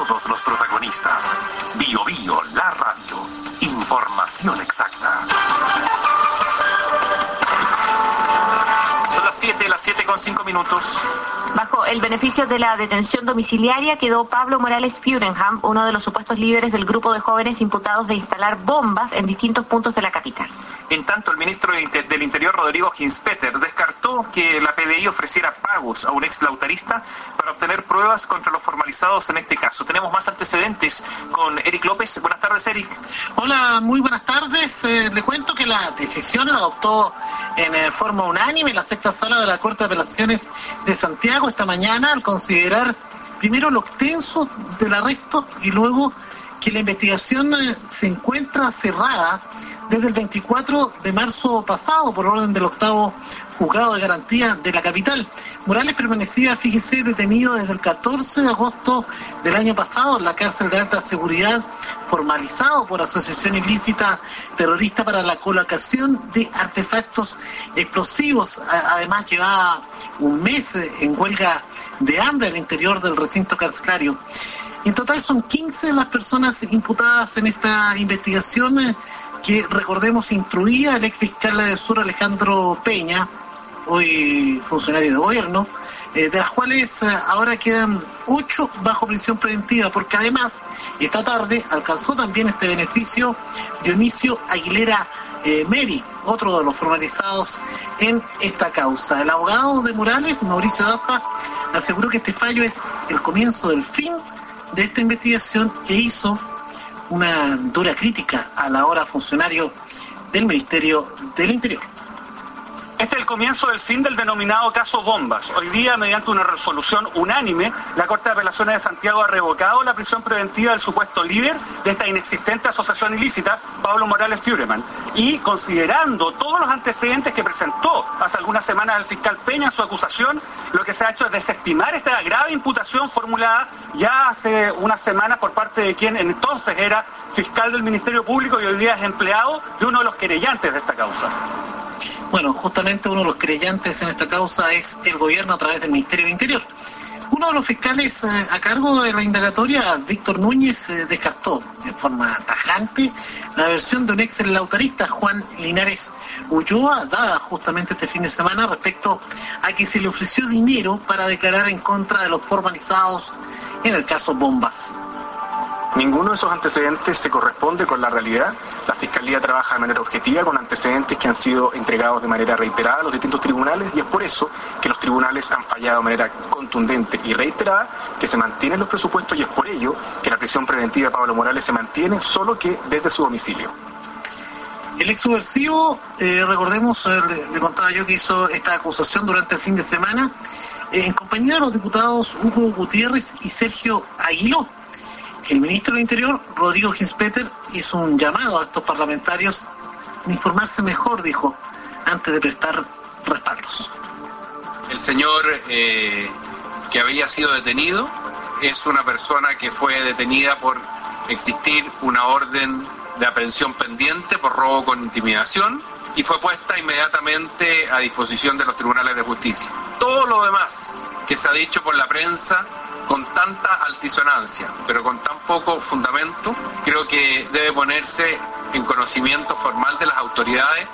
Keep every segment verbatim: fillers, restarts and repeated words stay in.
todos los protagonistas. Bio Bio, la radio. Información exacta. Son las siete, las siete con cinco minutos. Bajo el beneficio de la detención domiciliaria quedó Pablo Morales Fjurenham, uno de los supuestos líderes del grupo de jóvenes imputados de instalar bombas en distintos puntos de la capital. En tanto, el ministro del Interior, Rodrigo Ginspeter, descartó que la P D I ofreciera pagos a un ex lautarista para obtener pruebas contra los formalizados en este caso. Tenemos más antecedentes con Eric López. Buenas tardes, Eric. Hola, muy buenas tardes. Eh, le cuento que la decisión la adoptó en eh, forma unánime la sexta sala de la Corte de Apelaciones de Santiago esta mañana, al considerar primero lo extenso del arresto y luego que la investigación eh, se encuentra cerrada desde el veinticuatro de marzo pasado por orden del octavo juzgado de garantía de la capital. Morales permanecía, fíjese, detenido desde el catorce de agosto del año pasado en la cárcel de alta seguridad, formalizado por asociación ilícita terrorista para la colocación de artefactos explosivos. Además, llevaba un mes en huelga de hambre al interior del recinto carcelario. En total son quince las personas imputadas en esta investigación que, recordemos, instruía el ex fiscal de Sur, Alejandro Peña, hoy funcionario de gobierno, eh, de las cuales eh, ahora quedan ocho bajo prisión preventiva, porque además esta tarde alcanzó también este beneficio Dionisio Aguilera eh, Meri, otro de los formalizados en esta causa. El abogado de Morales, Mauricio Daza, aseguró que este fallo es el comienzo del fin de esta investigación e hizo una dura crítica a la ahora funcionario del Ministerio del Interior. Este es el comienzo del fin del denominado caso Bombas. Hoy día, mediante una resolución unánime, la Corte de Apelaciones de Santiago ha revocado la prisión preventiva del supuesto líder de esta inexistente asociación ilícita, Pablo Morales Fjurenham, y considerando todos los antecedentes que presentó hace algunas semanas el fiscal Peña en su acusación, lo que se ha hecho es desestimar esta grave imputación formulada ya hace unas semanas por parte de quien entonces era fiscal del Ministerio Público y hoy día es empleado de uno de los querellantes de esta causa. Bueno, justamente uno de los querellantes en esta causa es el gobierno a través del Ministerio del Interior. Uno de los fiscales eh, a cargo de la indagatoria, Víctor Núñez, eh, descartó de forma tajante la versión de un ex lautarista, Juan Linares Ulloa, dada justamente este fin de semana respecto a que se le ofreció dinero para declarar en contra de los formalizados en el caso Bombas. Ninguno de esos antecedentes se corresponde con la realidad. La Fiscalía trabaja de manera objetiva con antecedentes que han sido entregados de manera reiterada a los distintos tribunales y es por eso que los tribunales han fallado de manera contundente y reiterada que se mantienen los presupuestos y es por ello que la prisión preventiva de Pablo Morales se mantiene, solo que desde su domicilio. El ex subversivo, eh, recordemos, eh, le, le contaba yo que hizo esta acusación durante el fin de semana eh, en compañía de los diputados Hugo Gutiérrez y Sergio Aguiló. El ministro del Interior, Rodrigo Ginspeter, hizo un llamado a estos parlamentarios a informarse mejor, dijo, antes de prestar respaldos. El señor eh, que había sido detenido es una persona que fue detenida por existir una orden de aprehensión pendiente por robo con intimidación y fue puesta inmediatamente a disposición de los tribunales de justicia. Todo lo demás que se ha dicho por la prensa con tanta altisonancia, pero con tan poco fundamento, creo que debe ponerse en conocimiento formal de las autoridades.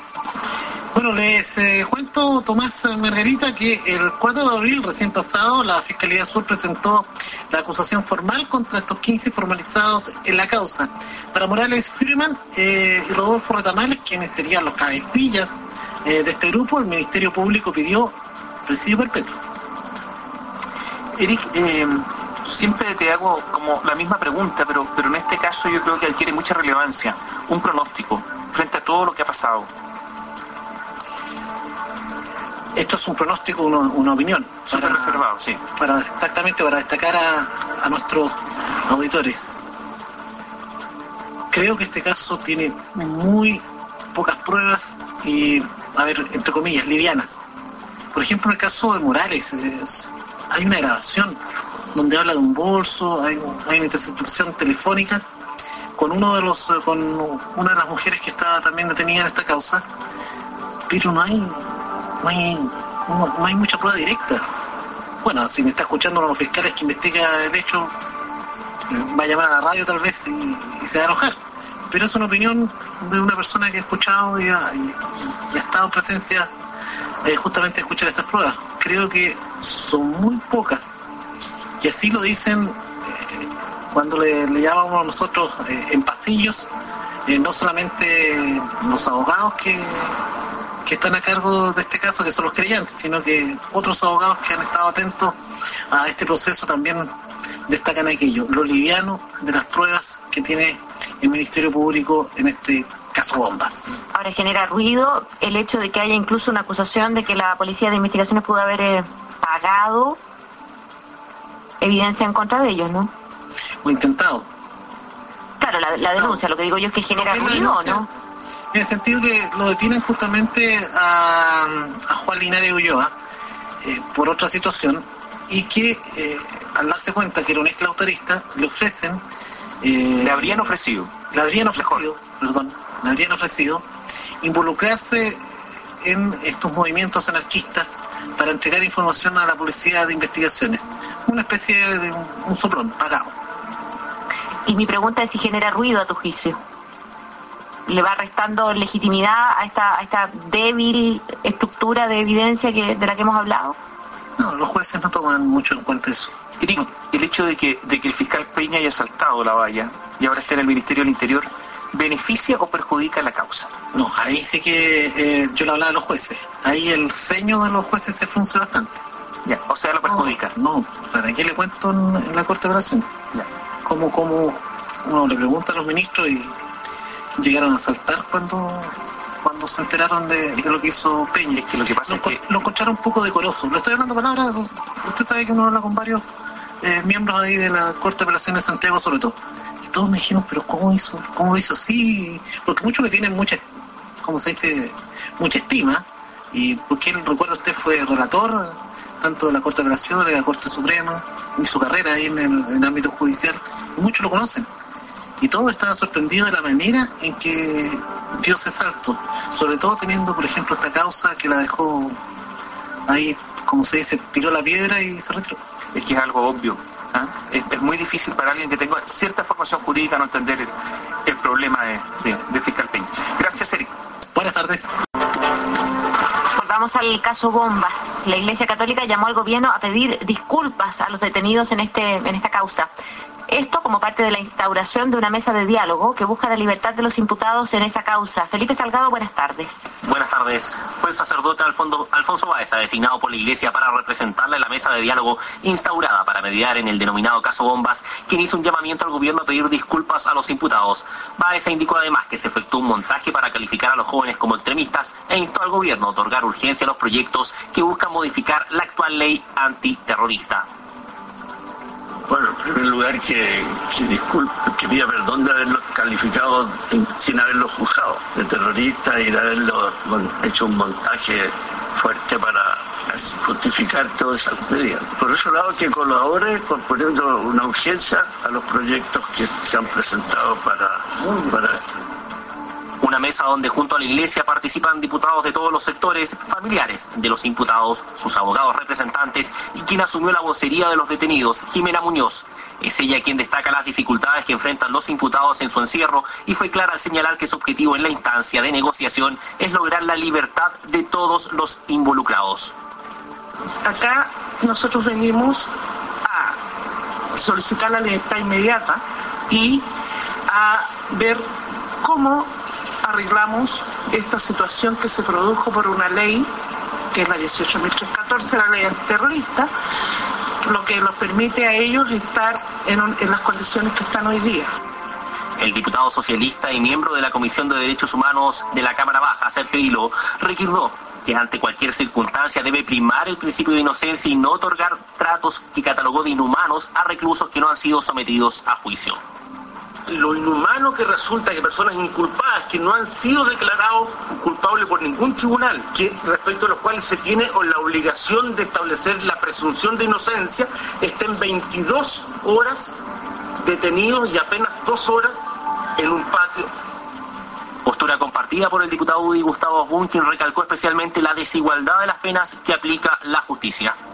Bueno, les eh, cuento, Tomás Margarita, que el cuatro de abril recién pasado la Fiscalía Sur presentó la acusación formal contra estos quince formalizados en la causa. Para Morales Fjurenham eh, y Rodolfo Retamales, quienes serían los cabecillas eh, de este grupo, el Ministerio Público pidió presidio perpetuo. Eric, eh, siempre te hago como la misma pregunta, pero, pero en este caso yo creo que adquiere mucha relevancia. Un pronóstico frente a todo lo que ha pasado. Esto es un pronóstico, una, una opinión. Súper reservado, sí. Para, exactamente, para destacar a, a nuestros auditores. Creo que este caso tiene muy pocas pruebas y, a ver, entre comillas, livianas. Por ejemplo, en el caso de Morales, es, hay una grabación donde habla de un bolso, hay, hay una interceptación telefónica con uno de los, con una de las mujeres que está también detenida en esta causa, pero no hay, no hay, no, no hay mucha prueba directa. Bueno, si me está escuchando uno de los fiscales que investiga el hecho, va a llamar a la radio tal vez y, y se va a enojar. Pero es una opinión de una persona que ha escuchado y ha, y, y ha estado en presencia eh, justamente a escuchar estas pruebas. Creo que son muy pocas, que así lo dicen eh, cuando le, le llamamos a nosotros eh, en pasillos, eh, no solamente los abogados que, que están a cargo de este caso, que son los creyentes, sino que otros abogados que han estado atentos a este proceso también destacan aquello, lo liviano de las pruebas que tiene el Ministerio Público en este caso Bombas. Ahora genera ruido el hecho de que haya incluso una acusación de que la Policía de Investigaciones pudo haber eh, pagado evidencia en contra de ellos, ¿no? O intentado. Claro, la, la denuncia, lo que digo yo es que genera ruido, ¿no? En el sentido que lo detienen justamente a, a Juan Linares Ulloa eh, por otra situación, y que eh, al darse cuenta que era un esclauterista, le ofrecen... Eh, le habrían ofrecido. Le habrían ofrecido, Mejor. perdón, le habrían ofrecido involucrarse en estos movimientos anarquistas para entregar información a la Policía de Investigaciones. Una especie de un, un soplón pagado. Y mi pregunta es si genera ruido a tu juicio. ¿Le va restando legitimidad a esta, a esta débil estructura de evidencia que de la que hemos hablado? No, los jueces no toman mucho en cuenta eso. Eric, el hecho de que, de que el fiscal Peña haya saltado la valla y ahora esté en el Ministerio del Interior, ¿beneficia o perjudica la causa? No, ahí sí que eh, yo le hablaba de los jueces. Ahí el ceño de los jueces se frunce bastante. Ya, o sea, lo perjudica. No, no, ¿para qué le cuento en, en la Corte de Apelación? Ya. Como, como uno le pregunta a los ministros y llegaron a saltar cuando... cuando se enteraron de, de lo que hizo Peña. Es que lo que pasa lo, es que... lo encontraron un poco decoroso. Le estoy hablando palabras, usted sabe que uno habla con varios eh, miembros ahí de la Corte de Apelaciones de Santiago sobre todo. Y todos me dijeron, pero ¿cómo hizo? ¿Cómo lo hizo así? Porque muchos le tienen mucha, como se dice, mucha estima. Y porque él, recuerda usted, fue relator tanto de la Corte de Apelaciones, de la Corte Suprema, y su carrera ahí en el, en el ámbito judicial. Y muchos lo conocen. Y todos estaban sorprendidos de la manera en que dio ese salto, sobre todo teniendo, por ejemplo, esta causa que la dejó ahí, como se dice, tiró la piedra y se retiró. Es que es algo obvio. ¿eh? Es, es muy difícil para alguien que tenga cierta formación jurídica no entender el, el problema de, de, de fiscal Peña. Gracias, Eric. Buenas tardes. Volvamos al caso Bombas. La Iglesia Católica llamó al gobierno a pedir disculpas a los detenidos en este en esta causa. Esto como parte de la instauración de una mesa de diálogo que busca la libertad de los imputados en esa causa. Felipe Salgado, buenas tardes. Buenas tardes. Fue el sacerdote Alfonso, Alfonso Baeza designado por la Iglesia para representarle en la mesa de diálogo instaurada para mediar en el denominado caso Bombas, quien hizo un llamamiento al gobierno a pedir disculpas a los imputados. Baeza indicó además que se efectuó un montaje para calificar a los jóvenes como extremistas e instó al gobierno a otorgar urgencia a los proyectos que buscan modificar la actual ley antiterrorista. Bueno, en primer lugar que, que disculpe, que pida perdón de haberlos calificado sin haberlos juzgado de terroristas y de haberlos bueno, hecho un montaje fuerte para justificar todas esas medidas. Por otro lado, que colabore poniendo una urgencia a los proyectos que se han presentado para, para esto. Una mesa donde junto a la Iglesia participan diputados de todos los sectores, familiares de los imputados, sus abogados representantes y quien asumió la vocería de los detenidos, Jimena Muñoz. Es ella quien destaca las dificultades que enfrentan los imputados en su encierro y fue clara al señalar que su objetivo en la instancia de negociación es lograr la libertad de todos los involucrados. Acá nosotros venimos a solicitar la libertad inmediata y a ver cómo arreglamos esta situación que se produjo por una ley, que es la dieciocho mil trescientos catorce, la ley antiterrorista, lo que nos permite a ellos estar en, un, en las condiciones que están hoy día. El diputado socialista y miembro de la Comisión de Derechos Humanos de la Cámara Baja, Sergio Hilo, requirió que ante cualquier circunstancia debe primar el principio de inocencia y no otorgar tratos que catalogó de inhumanos a reclusos que no han sido sometidos a juicio. Lo inhumano que resulta que personas inculpadas que no han sido declarados culpables por ningún tribunal, que respecto a los cuales se tiene la obligación de establecer la presunción de inocencia, estén veintidós horas detenidos y apenas dos horas en un patio. Postura compartida por el diputado U D I Gustavo Asbun, quien recalcó especialmente la desigualdad de las penas que aplica la justicia.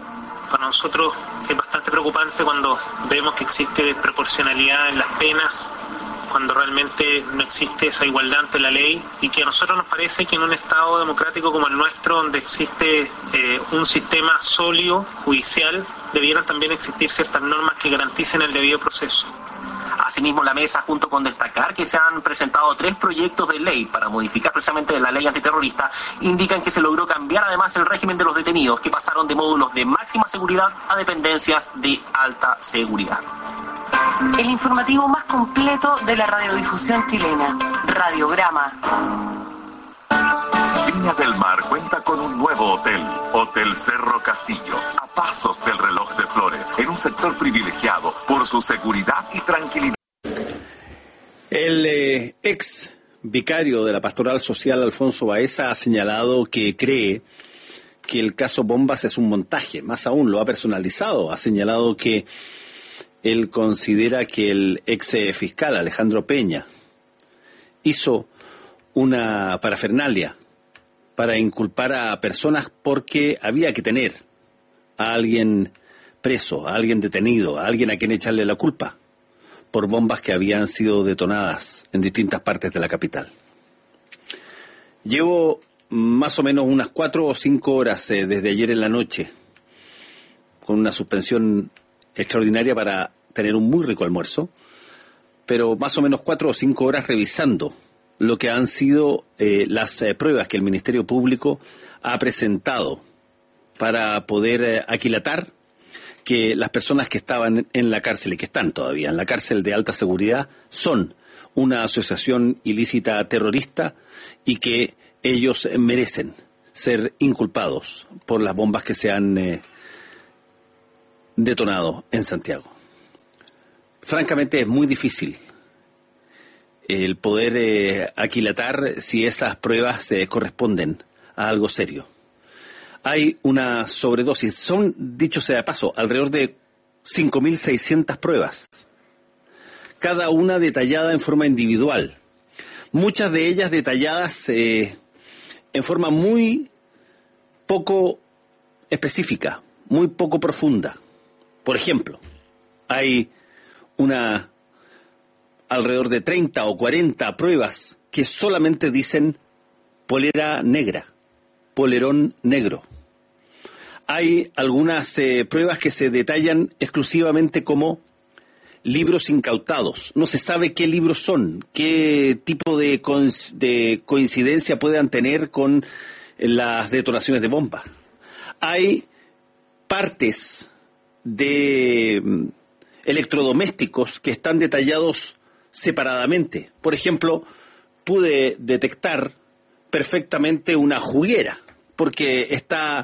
Para nosotros es bastante preocupante cuando vemos que existe desproporcionalidad en las penas, cuando realmente no existe esa igualdad ante la ley, y que a nosotros nos parece que en un Estado democrático como el nuestro, donde existe eh, un sistema sólido, judicial, debieran también existir ciertas normas que garanticen el debido proceso. Asimismo, la mesa, junto con destacar que se han presentado tres proyectos de ley para modificar precisamente la ley antiterrorista, indican que se logró cambiar además el régimen de los detenidos, que pasaron de módulos de máxima seguridad a dependencias de alta seguridad. El informativo más completo de la radiodifusión chilena, Radiograma. Viña del Mar cuenta con un nuevo hotel, Hotel Cerro Castillo, a pasos del reloj de Flores, en un sector privilegiado por su seguridad y tranquilidad. El eh, ex vicario de la Pastoral Social, Alfonso Baeza, ha señalado que cree que el caso Bombas es un montaje, más aún lo ha personalizado, ha señalado que él considera que el ex fiscal Alejandro Peña hizo una parafernalia para inculpar a personas porque había que tener a alguien preso, a alguien detenido, a alguien a quien echarle la culpa por bombas que habían sido detonadas en distintas partes de la capital. Llevo más o menos unas cuatro o cinco horas eh, desde ayer en la noche, con una suspensión extraordinaria para tener un muy rico almuerzo, pero más o menos cuatro o cinco horas revisando lo que han sido eh, las eh, pruebas que el Ministerio Público ha presentado para poder eh, aquilatar que las personas que estaban en la cárcel y que están todavía en la cárcel de alta seguridad son una asociación ilícita terrorista y que ellos merecen ser inculpados por las bombas que se han eh, detonado en Santiago. Francamente es muy difícil el poder eh, aquilatar si esas pruebas eh, corresponden a algo serio. Hay una sobredosis, son, dicho sea de paso, alrededor de cinco mil seiscientas pruebas, cada una detallada en forma individual, muchas de ellas detalladas eh, en forma muy poco específica, muy poco profunda. Por ejemplo, hay una alrededor de treinta o cuarenta pruebas que solamente dicen polera negra, polerón negro. Hay algunas eh, pruebas que se detallan exclusivamente como libros incautados. No se sabe qué libros son, qué tipo de, coinc- de coincidencia puedan tener con las detonaciones de bombas. Hay partes de mm, electrodomésticos que están detallados separadamente. Por ejemplo, pude detectar perfectamente una juguera, porque está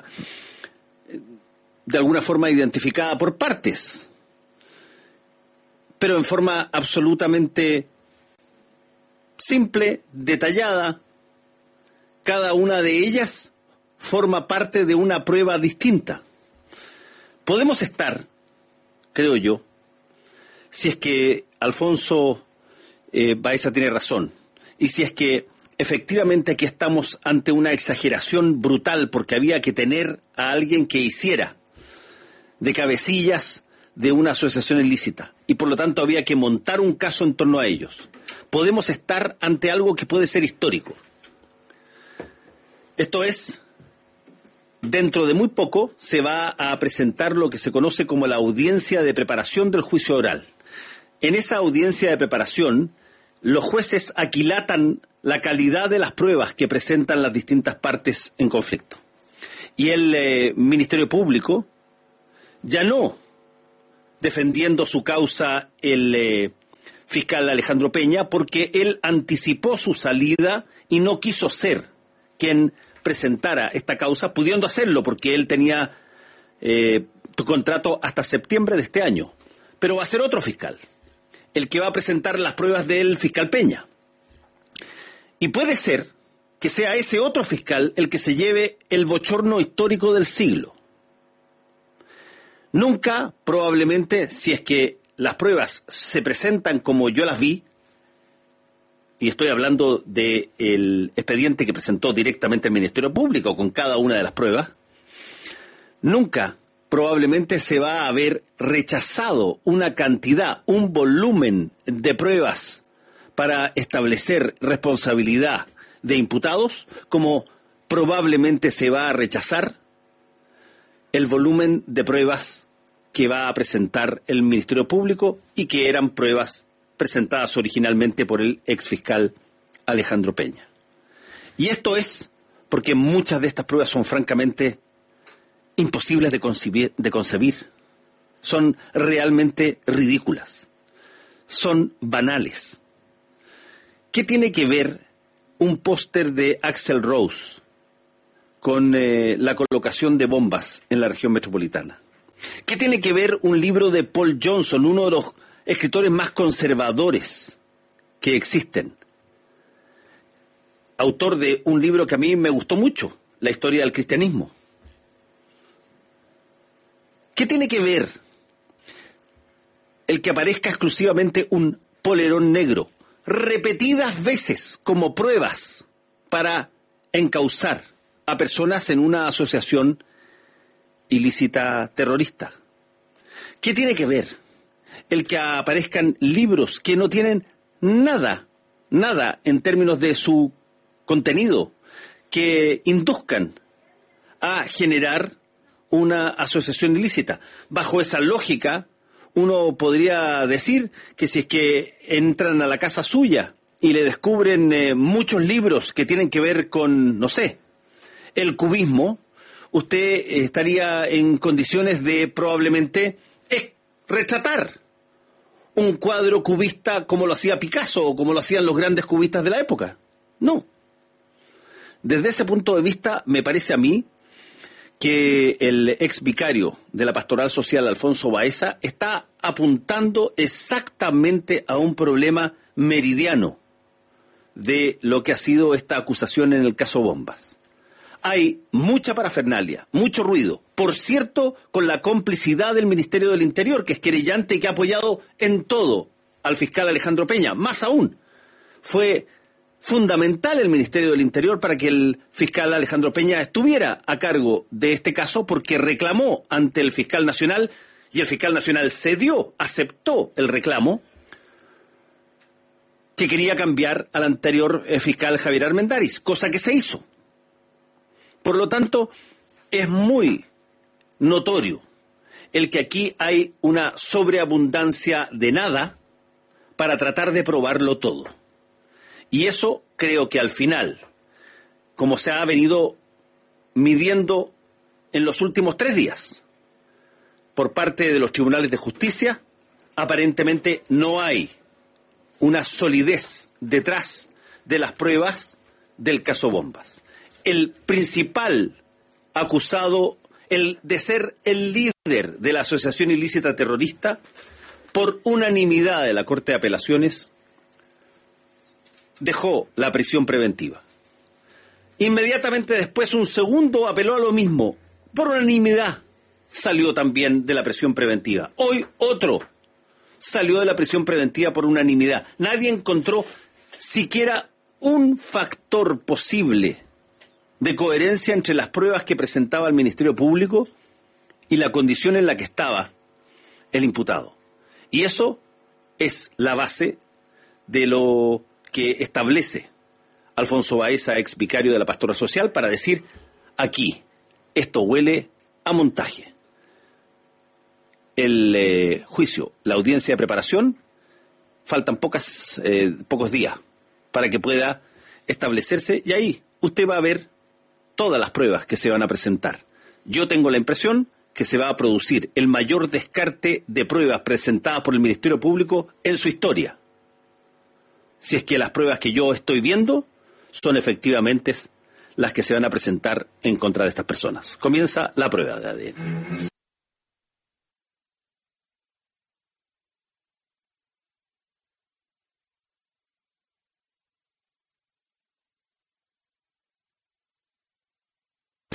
de alguna forma identificada por partes, pero en forma absolutamente simple, detallada. Cada una de ellas forma parte de una prueba distinta. Podemos estar, creo yo, si es que Alfonso eh, Baeza tiene razón, y si es que efectivamente aquí estamos ante una exageración brutal porque había que tener a alguien que hiciera de cabecillas de una asociación ilícita y por lo tanto había que montar un caso en torno a ellos. Podemos estar ante algo que puede ser histórico. Esto es, dentro de muy poco se va a presentar lo que se conoce como la audiencia de preparación del juicio oral. En esa audiencia de preparación, los jueces aquilatan la calidad de las pruebas que presentan las distintas partes en conflicto. Y el eh, Ministerio Público, ya no defendiendo su causa el eh, fiscal Alejandro Peña, porque él anticipó su salida y no quiso ser quien presentara esta causa, pudiendo hacerlo porque él tenía eh, tu contrato hasta septiembre de este año. Pero va a ser otro fiscal el que va a presentar las pruebas del fiscal Peña. Y puede ser que sea ese otro fiscal el que se lleve el bochorno histórico del siglo. Nunca, probablemente, si es que las pruebas se presentan como yo las vi, y estoy hablando del expediente que presentó directamente el Ministerio Público con cada una de las pruebas, nunca probablemente se va a haber rechazado una cantidad, un volumen de pruebas para establecer responsabilidad de imputados, como probablemente se va a rechazar el volumen de pruebas que va a presentar el Ministerio Público y que eran pruebas presentadas originalmente por el exfiscal Alejandro Peña. Y esto es porque muchas de estas pruebas son francamente imposibles de concebir, de concebir. Son realmente ridículas. Son banales. ¿Qué tiene que ver un póster de Axl Rose con eh, la colocación de bombas en la región metropolitana? ¿Qué tiene que ver un libro de Paul Johnson, uno de los escritores más conservadores que existen? Autor de un libro que a mí me gustó mucho, La historia del cristianismo. ¿Qué tiene que ver el que aparezca exclusivamente un polerón negro repetidas veces como pruebas para encauzar a personas en una asociación ilícita terrorista? ¿Qué tiene que ver el que aparezcan libros que no tienen nada, nada en términos de su contenido, que induzcan a generar una asociación ilícita? Bajo esa lógica, uno podría decir que si es que entran a la casa suya y le descubren eh, muchos libros que tienen que ver con, no sé, el cubismo, usted estaría en condiciones de probablemente eh, retratar un cuadro cubista como lo hacía Picasso o como lo hacían los grandes cubistas de la época. No. Desde ese punto de vista, me parece a mí que el ex vicario de la Pastoral Social, Alfonso Baeza, está apuntando exactamente a un problema meridiano de lo que ha sido esta acusación en el caso Bombas. Hay mucha parafernalia, mucho ruido, por cierto, con la complicidad del Ministerio del Interior, que es querellante y que ha apoyado en todo al fiscal Alejandro Peña. Más aún, fue fundamental el Ministerio del Interior para que el fiscal Alejandro Peña estuviera a cargo de este caso, porque reclamó ante el fiscal nacional y el fiscal nacional cedió, aceptó el reclamo, que quería cambiar al anterior fiscal Javier Armendáriz, cosa que se hizo. Por lo tanto, es muy notorio el que aquí hay una sobreabundancia de nada para tratar de probarlo todo. Y eso creo que al final, como se ha venido midiendo en los últimos tres días, por parte de los tribunales de justicia, aparentemente no hay una solidez detrás de las pruebas del caso Bombas. El principal acusado, el de ser el líder de la asociación ilícita terrorista, por unanimidad de la Corte de Apelaciones, dejó la prisión preventiva. Inmediatamente después un segundo apeló a lo mismo. Por unanimidad salió también de la prisión preventiva. Hoy otro salió de la prisión preventiva por unanimidad. Nadie encontró siquiera un factor posible de coherencia entre las pruebas que presentaba el Ministerio Público y la condición en la que estaba el imputado. Y eso es la base de lo que establece Alfonso Baeza, ex vicario de la Pastoral Social, para decir: aquí, esto huele a montaje. El eh, juicio, la audiencia de preparación, faltan pocas, eh, pocos días para que pueda establecerse, y ahí usted va a ver todas las pruebas que se van a presentar. Yo tengo la impresión que se va a producir el mayor descarte de pruebas presentadas por el Ministerio Público en su historia, si es que las pruebas que yo estoy viendo son efectivamente las que se van a presentar en contra de estas personas. Comienza la prueba de A D N.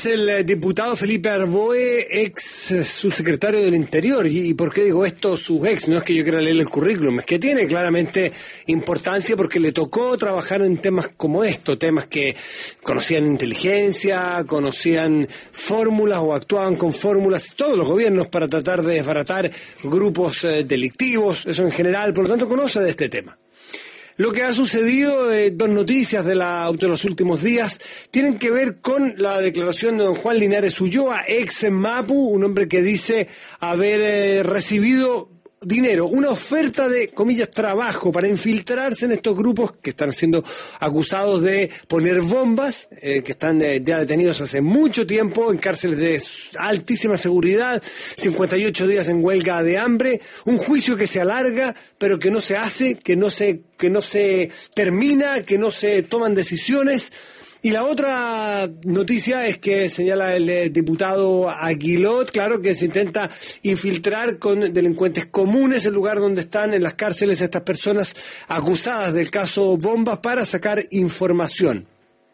Es el diputado Felipe Arboe, ex subsecretario del Interior. ¿Y por qué digo esto, su ex? No es que yo quiera leer el currículum, es que tiene claramente importancia porque le tocó trabajar en temas como esto, temas que conocían inteligencia, conocían fórmulas o actuaban con fórmulas, todos los gobiernos, para tratar de desbaratar grupos eh, delictivos, eso en general, por lo tanto conoce de este tema. Lo que ha sucedido, eh, dos noticias de, la, de los últimos días, tienen que ver con la declaración de don Juan Linares Ulloa, ex Mapu, un hombre que dice haber eh, recibido dinero, una oferta de, comillas, trabajo para infiltrarse en estos grupos que están siendo acusados de poner bombas, eh, que están eh, ya detenidos hace mucho tiempo en cárceles de altísima seguridad, cincuenta y ocho días en huelga de hambre, un juicio que se alarga, pero que no se hace, que no se, que no se termina, que no se toman decisiones. Y la otra noticia es que señala el diputado Aguilot, claro, que se intenta infiltrar con delincuentes comunes el lugar donde están en las cárceles estas personas acusadas del caso Bombas para sacar información.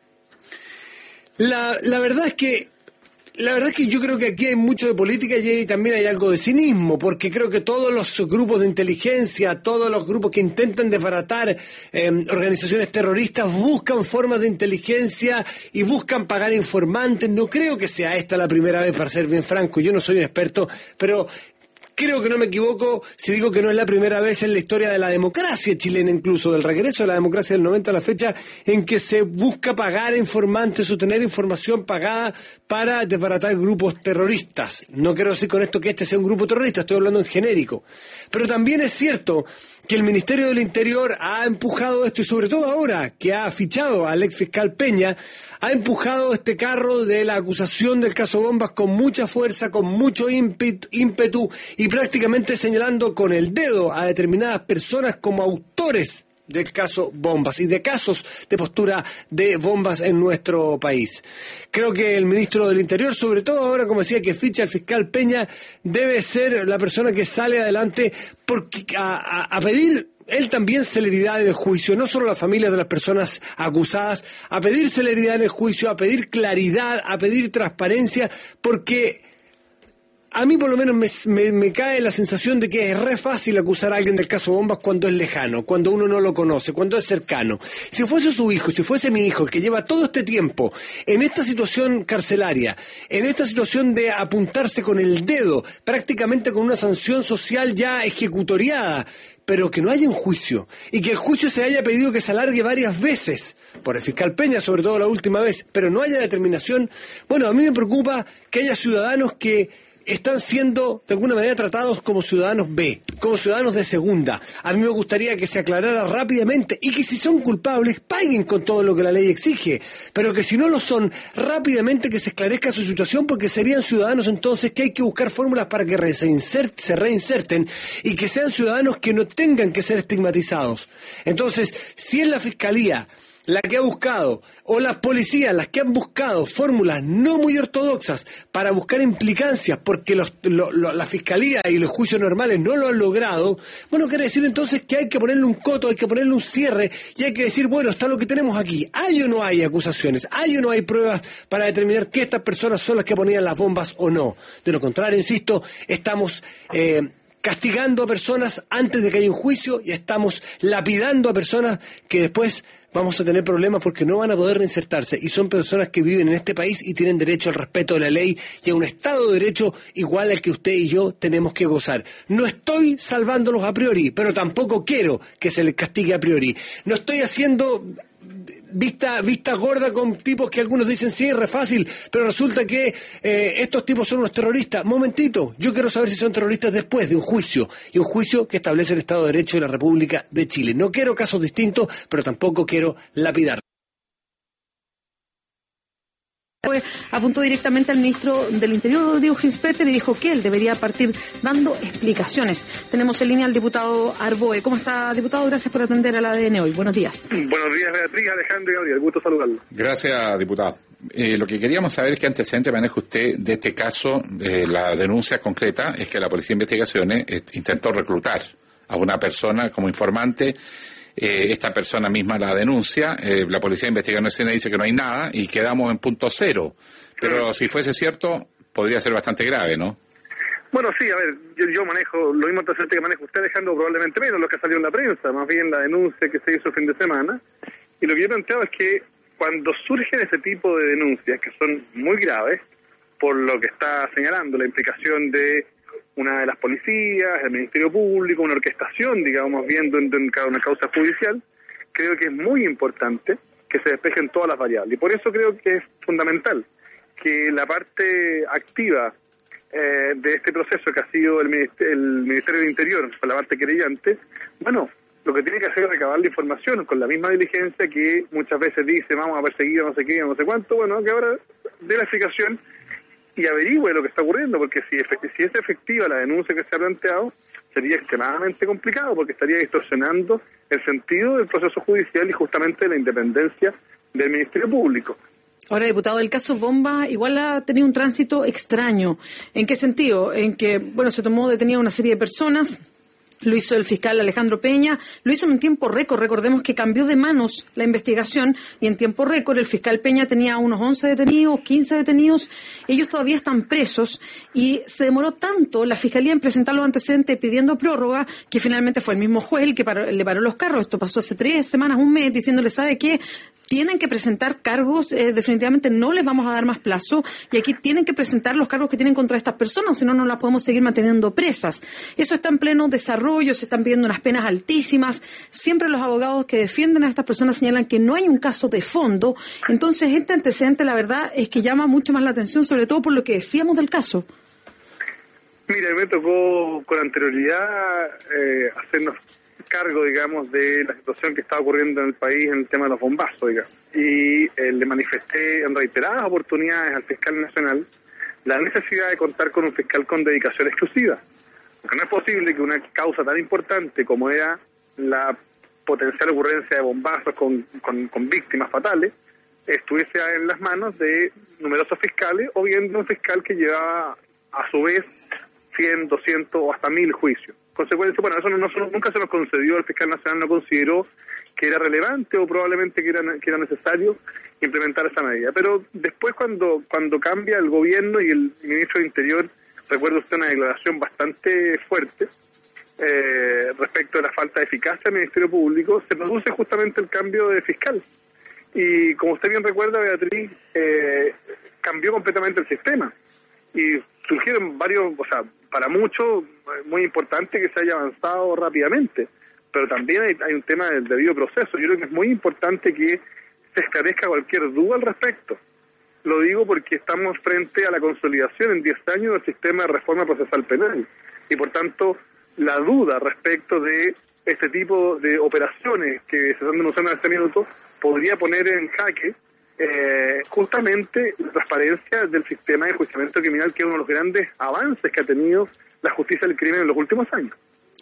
La, la verdad es que La verdad es que yo creo que aquí hay mucho de política y también hay algo de cinismo, porque creo que todos los grupos de inteligencia, todos los grupos que intentan desbaratar eh, organizaciones terroristas buscan formas de inteligencia y buscan pagar informantes. No creo que sea esta la primera vez, para ser bien franco, yo no soy un experto, pero creo que no me equivoco si digo que no es la primera vez en la historia de la democracia chilena, incluso del regreso de la democracia del noventa a la fecha, en que se busca pagar a informantes o tener información pagada para desbaratar grupos terroristas. No quiero decir con esto que este sea un grupo terrorista, estoy hablando en genérico. Pero también es cierto que el Ministerio del Interior ha empujado esto, y sobre todo ahora que ha fichado al ex fiscal Peña, ha empujado este carro de la acusación del caso Bombas con mucha fuerza, con mucho ímpetu, y prácticamente señalando con el dedo a determinadas personas como autores del caso Bombas y de casos de postura de bombas en nuestro país. Creo que el ministro del Interior, sobre todo ahora, como decía, que ficha al fiscal Peña, debe ser la persona que sale adelante porque a, a, a pedir él también celeridad en el juicio, no solo a las familias de las personas acusadas, a pedir celeridad en el juicio, a pedir claridad, a pedir transparencia, porque a mí por lo menos me, me, me cae la sensación de que es re fácil acusar a alguien del caso Bombas cuando es lejano, cuando uno no lo conoce, cuando es cercano. Si fuese su hijo, si fuese mi hijo, el que lleva todo este tiempo en esta situación carcelaria, en esta situación de apuntarse con el dedo, prácticamente con una sanción social ya ejecutoriada, pero que no haya un juicio, y que el juicio se haya pedido que se alargue varias veces, por el fiscal Peña, sobre todo la última vez, pero no haya determinación. Bueno, a mí me preocupa que haya ciudadanos que están siendo de alguna manera tratados como ciudadanos B, como ciudadanos de segunda. A mí me gustaría que se aclarara rápidamente y que si son culpables paguen con todo lo que la ley exige, pero que si no lo son, rápidamente que se esclarezca su situación, porque serían ciudadanos entonces que hay que buscar fórmulas para que se, insert, se reinserten y que sean ciudadanos que no tengan que ser estigmatizados. Entonces, si es la Fiscalía la que ha buscado, o las policías las que han buscado fórmulas no muy ortodoxas para buscar implicancias porque los, lo, lo, la fiscalía y los juicios normales no lo han logrado, bueno, quiere decir entonces que hay que ponerle un coto, hay que ponerle un cierre y hay que decir, bueno, está lo que tenemos aquí, hay o no hay acusaciones, hay o no hay pruebas para determinar que estas personas son las que ponían las bombas o no. De lo contrario, insisto, estamos eh, castigando a personas antes de que haya un juicio y estamos lapidando a personas que después vamos a tener problemas porque no van a poder reinsertarse, y son personas que viven en este país y tienen derecho al respeto de la ley y a un Estado de Derecho igual al que usted y yo tenemos que gozar. No estoy salvándolos a priori, pero tampoco quiero que se les castigue a priori. No estoy haciendo vista vista gorda con tipos que algunos dicen sí, es re fácil, pero resulta que eh, estos tipos son unos terroristas. Momentito, yo quiero saber si son terroristas después de un juicio, y un juicio que establece el Estado de Derecho de la República de Chile. No quiero casos distintos, pero tampoco quiero lapidar. Apuntó directamente al ministro del Interior, Rodrigo Ginspeter, y dijo que él debería partir dando explicaciones. Tenemos en línea al diputado Arboe. ¿Cómo está, diputado? Gracias por atender a la A D N hoy. Buenos días. Buenos días, Beatriz, Alejandro y Gabriel. Gusto saludarlo. Gracias, diputado. Eh, lo que queríamos saber es qué antecedente maneja usted de este caso. Eh, la denuncia concreta es que la Policía de Investigaciones eh, intentó reclutar a una persona como informante. Eh, esta persona misma la denuncia, eh, la Policía de Investigaciones dice que no hay nada y quedamos en punto cero. Pero si fuese cierto, podría ser bastante grave, ¿no? Bueno, sí, a ver, yo, yo manejo lo mismo antecedente que maneja usted, dejando probablemente menos lo que salió en la prensa, más bien la denuncia que se hizo el fin de semana. Y lo que yo he planteado es que cuando surgen ese tipo de denuncias, que son muy graves, por lo que está señalando, la implicación de una de las policías, el Ministerio Público, una orquestación, digamos, viendo en, en una causa judicial, creo que es muy importante que se despejen todas las variables. Y por eso creo que es fundamental que la parte activa eh, de este proceso que ha sido el Ministerio, el Ministerio del Interior, la parte querellante, bueno, lo que tiene que hacer es recabar la información con la misma diligencia que muchas veces dice, vamos a perseguir a no sé qué, no sé cuánto, bueno, que ahora dé la explicación y averigüe lo que está ocurriendo, porque si, si es efectiva la denuncia que se ha planteado, sería extremadamente complicado, porque estaría distorsionando el sentido del proceso judicial y justamente la independencia del Ministerio Público. Ahora, diputado, el caso Bomba igual ha tenido un tránsito extraño. ¿En qué sentido? En que, bueno, se tomó detenida una serie de personas. Lo hizo el fiscal Alejandro Peña, lo hizo en tiempo récord. Recordemos que cambió de manos la investigación y en tiempo récord el fiscal Peña tenía unos once detenidos, quince detenidos. Ellos todavía están presos y se demoró tanto la fiscalía en presentar los antecedentes pidiendo prórroga que finalmente fue el mismo juez el que paró, le paró los carros. Esto pasó hace tres semanas, un mes, diciéndole, ¿sabe qué? Tienen que presentar cargos, eh, definitivamente no les vamos a dar más plazo y aquí tienen que presentar los cargos que tienen contra estas personas, si no, no las podemos seguir manteniendo presas. Eso está en pleno desarrollo, se están pidiendo unas penas altísimas. Siempre los abogados que defienden a estas personas señalan que no hay un caso de fondo. Entonces, este antecedente, la verdad, es que llama mucho más la atención, sobre todo por lo que decíamos del caso. Mira, me tocó con anterioridad eh, hacernos cargo, digamos, de la situación que está ocurriendo en el país en el tema de los bombazos, digamos. Y eh, le manifesté en reiteradas oportunidades al fiscal nacional la necesidad de contar con un fiscal con dedicación exclusiva. Porque no es posible que una causa tan importante como era la potencial ocurrencia de bombazos con, con, con víctimas fatales estuviese en las manos de numerosos fiscales o bien de un fiscal que llevaba a su vez cien, doscientos o hasta mil juicios. Consecuencia, bueno, eso no, no, nunca se nos concedió, el fiscal nacional no consideró que era relevante o probablemente que era, que era necesario implementar esa medida. Pero después cuando cuando cambia el gobierno y el ministro de Interior, recuerda usted una declaración bastante fuerte eh, respecto de la falta de eficacia del Ministerio Público, se produce justamente el cambio de fiscal. Y como usted bien recuerda, Beatriz, eh, cambió completamente el sistema. Y surgieron varios, o sea, para muchos, muy importante que se haya avanzado rápidamente, pero también hay, hay un tema del debido proceso. Yo creo que es muy importante que se esclarezca cualquier duda al respecto. Lo digo porque estamos frente a la consolidación en diez años del sistema de reforma procesal penal y por tanto la duda respecto de este tipo de operaciones que se están denunciando en este minuto podría poner en jaque Eh, justamente la transparencia del sistema de enjuiciamiento criminal, que es uno de los grandes avances que ha tenido la justicia del crimen en los últimos años.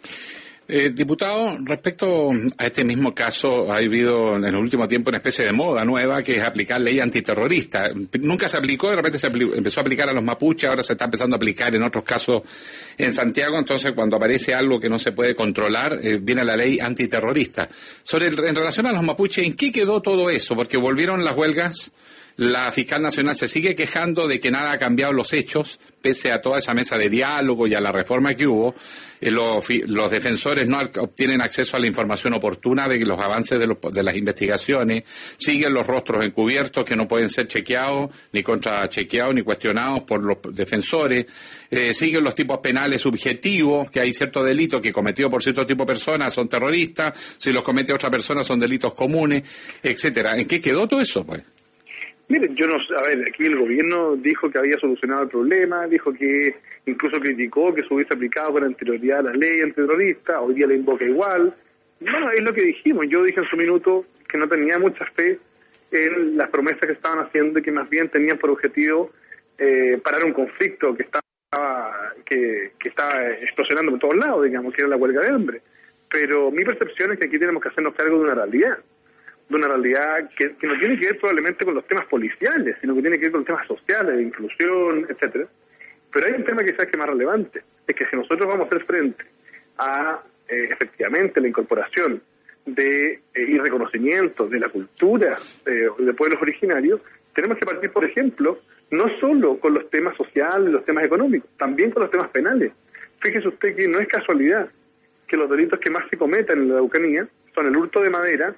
Eh, diputado, respecto a este mismo caso, ha habido en el último tiempo una especie de moda nueva que es aplicar ley antiterrorista. Nunca se aplicó, de repente se aplicó, empezó a aplicar a los mapuches, ahora se está empezando a aplicar en otros casos en Santiago. Entonces, cuando aparece algo que no se puede controlar, eh, viene la ley antiterrorista. Sobre el, en relación a los mapuches, ¿en qué quedó todo eso? Porque volvieron las huelgas. La fiscal nacional se sigue quejando de que nada ha cambiado los hechos, pese a toda esa mesa de diálogo y a la reforma que hubo. Eh, los, los defensores no obtienen acceso a la información oportuna de los avances de, los, de las investigaciones. Siguen los rostros encubiertos que no pueden ser chequeados, ni contrachequeados, ni cuestionados por los defensores. Eh, siguen los tipos penales subjetivos, que hay ciertos delitos que cometidos por cierto tipo de personas son terroristas, si los comete otra persona son delitos comunes, etcétera. ¿En qué quedó todo eso, pues? Miren, yo no, a ver, aquí el gobierno dijo que había solucionado el problema, dijo que incluso criticó que se hubiese aplicado con anterioridad a la ley antiterrorista, hoy día la invoca igual. Bueno, es lo que dijimos, yo dije en su minuto que no tenía mucha fe en las promesas que estaban haciendo y que más bien tenían por objetivo eh, parar un conflicto que estaba que, que estaba explosionando por todos lados, digamos, que era la huelga de hambre. Pero mi percepción es que aquí tenemos que hacernos cargo de una realidad. de una realidad que, que no tiene que ver probablemente con los temas policiales, sino que tiene que ver con los temas sociales, de inclusión, etcétera. Pero hay un tema que quizás que es más relevante, es que si nosotros vamos a hacer frente a, eh, efectivamente, la incorporación de eh, y reconocimiento de la cultura eh, de pueblos originarios, Tenemos que partir, por ejemplo, no solo con los temas sociales, los temas económicos, también con los temas penales. Fíjese usted que no es casualidad que los delitos que más se cometen en la Araucanía son el hurto de madera,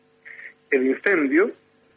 el incendio,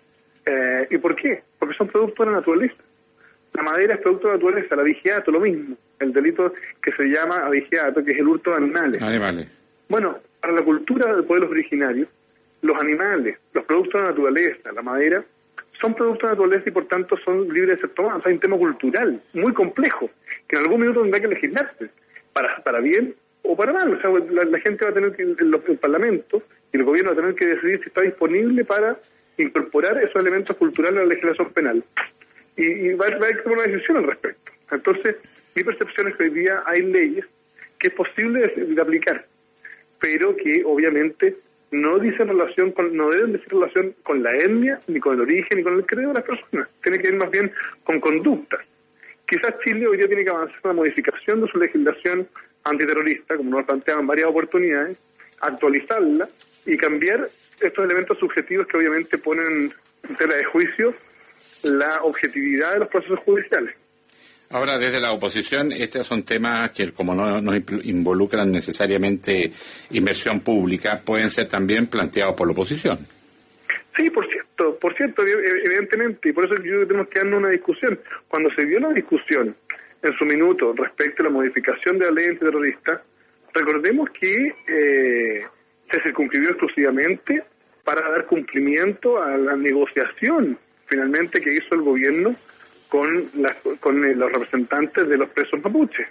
eh, ¿y por qué? Porque son productos de la naturaleza. La madera es producto de la naturaleza, la abigeato, lo mismo, el delito que se llama abigeato, que es el hurto de animales. Animales. Bueno, para la cultura de pueblos originarios, los animales, los productos de la naturaleza, la madera, son productos de la naturaleza y por tanto son libres de ser tomados. Hay un tema cultural muy complejo, que en algún minuto tendrá que legislarse, para, para bien o para mal. O sea, la, la gente va a tener que, el, el Parlamento y el gobierno va a tener que decidir si está disponible para incorporar esos elementos culturales a la legislación penal. Y, y va, va a haber que tomar una decisión al respecto. Entonces, mi percepción es que hoy día hay leyes que es posible de, de aplicar, pero que obviamente no dicen relación con, no deben decir relación con la etnia, ni con el origen, ni con el credo de las personas. Tiene que ver más bien con conductas. Quizás Chile hoy día tiene que avanzar en la modificación de su legislación antiterrorista, como nos planteaban varias oportunidades, actualizarla y cambiar estos elementos subjetivos que obviamente ponen en tela de juicio la objetividad de los procesos judiciales. Ahora, desde la oposición, estos son temas que, como no, no involucran necesariamente inversión pública, pueden ser también planteados por la oposición. Sí, por cierto, por cierto, evidentemente, y por eso yo creo que tenemos que darnos una discusión. Cuando se dio la discusión en su minuto respecto a la modificación de la ley antiterrorista, recordemos que eh, se circunscribió exclusivamente para dar cumplimiento a la negociación finalmente que hizo el gobierno con, las, con los representantes de los presos mapuches.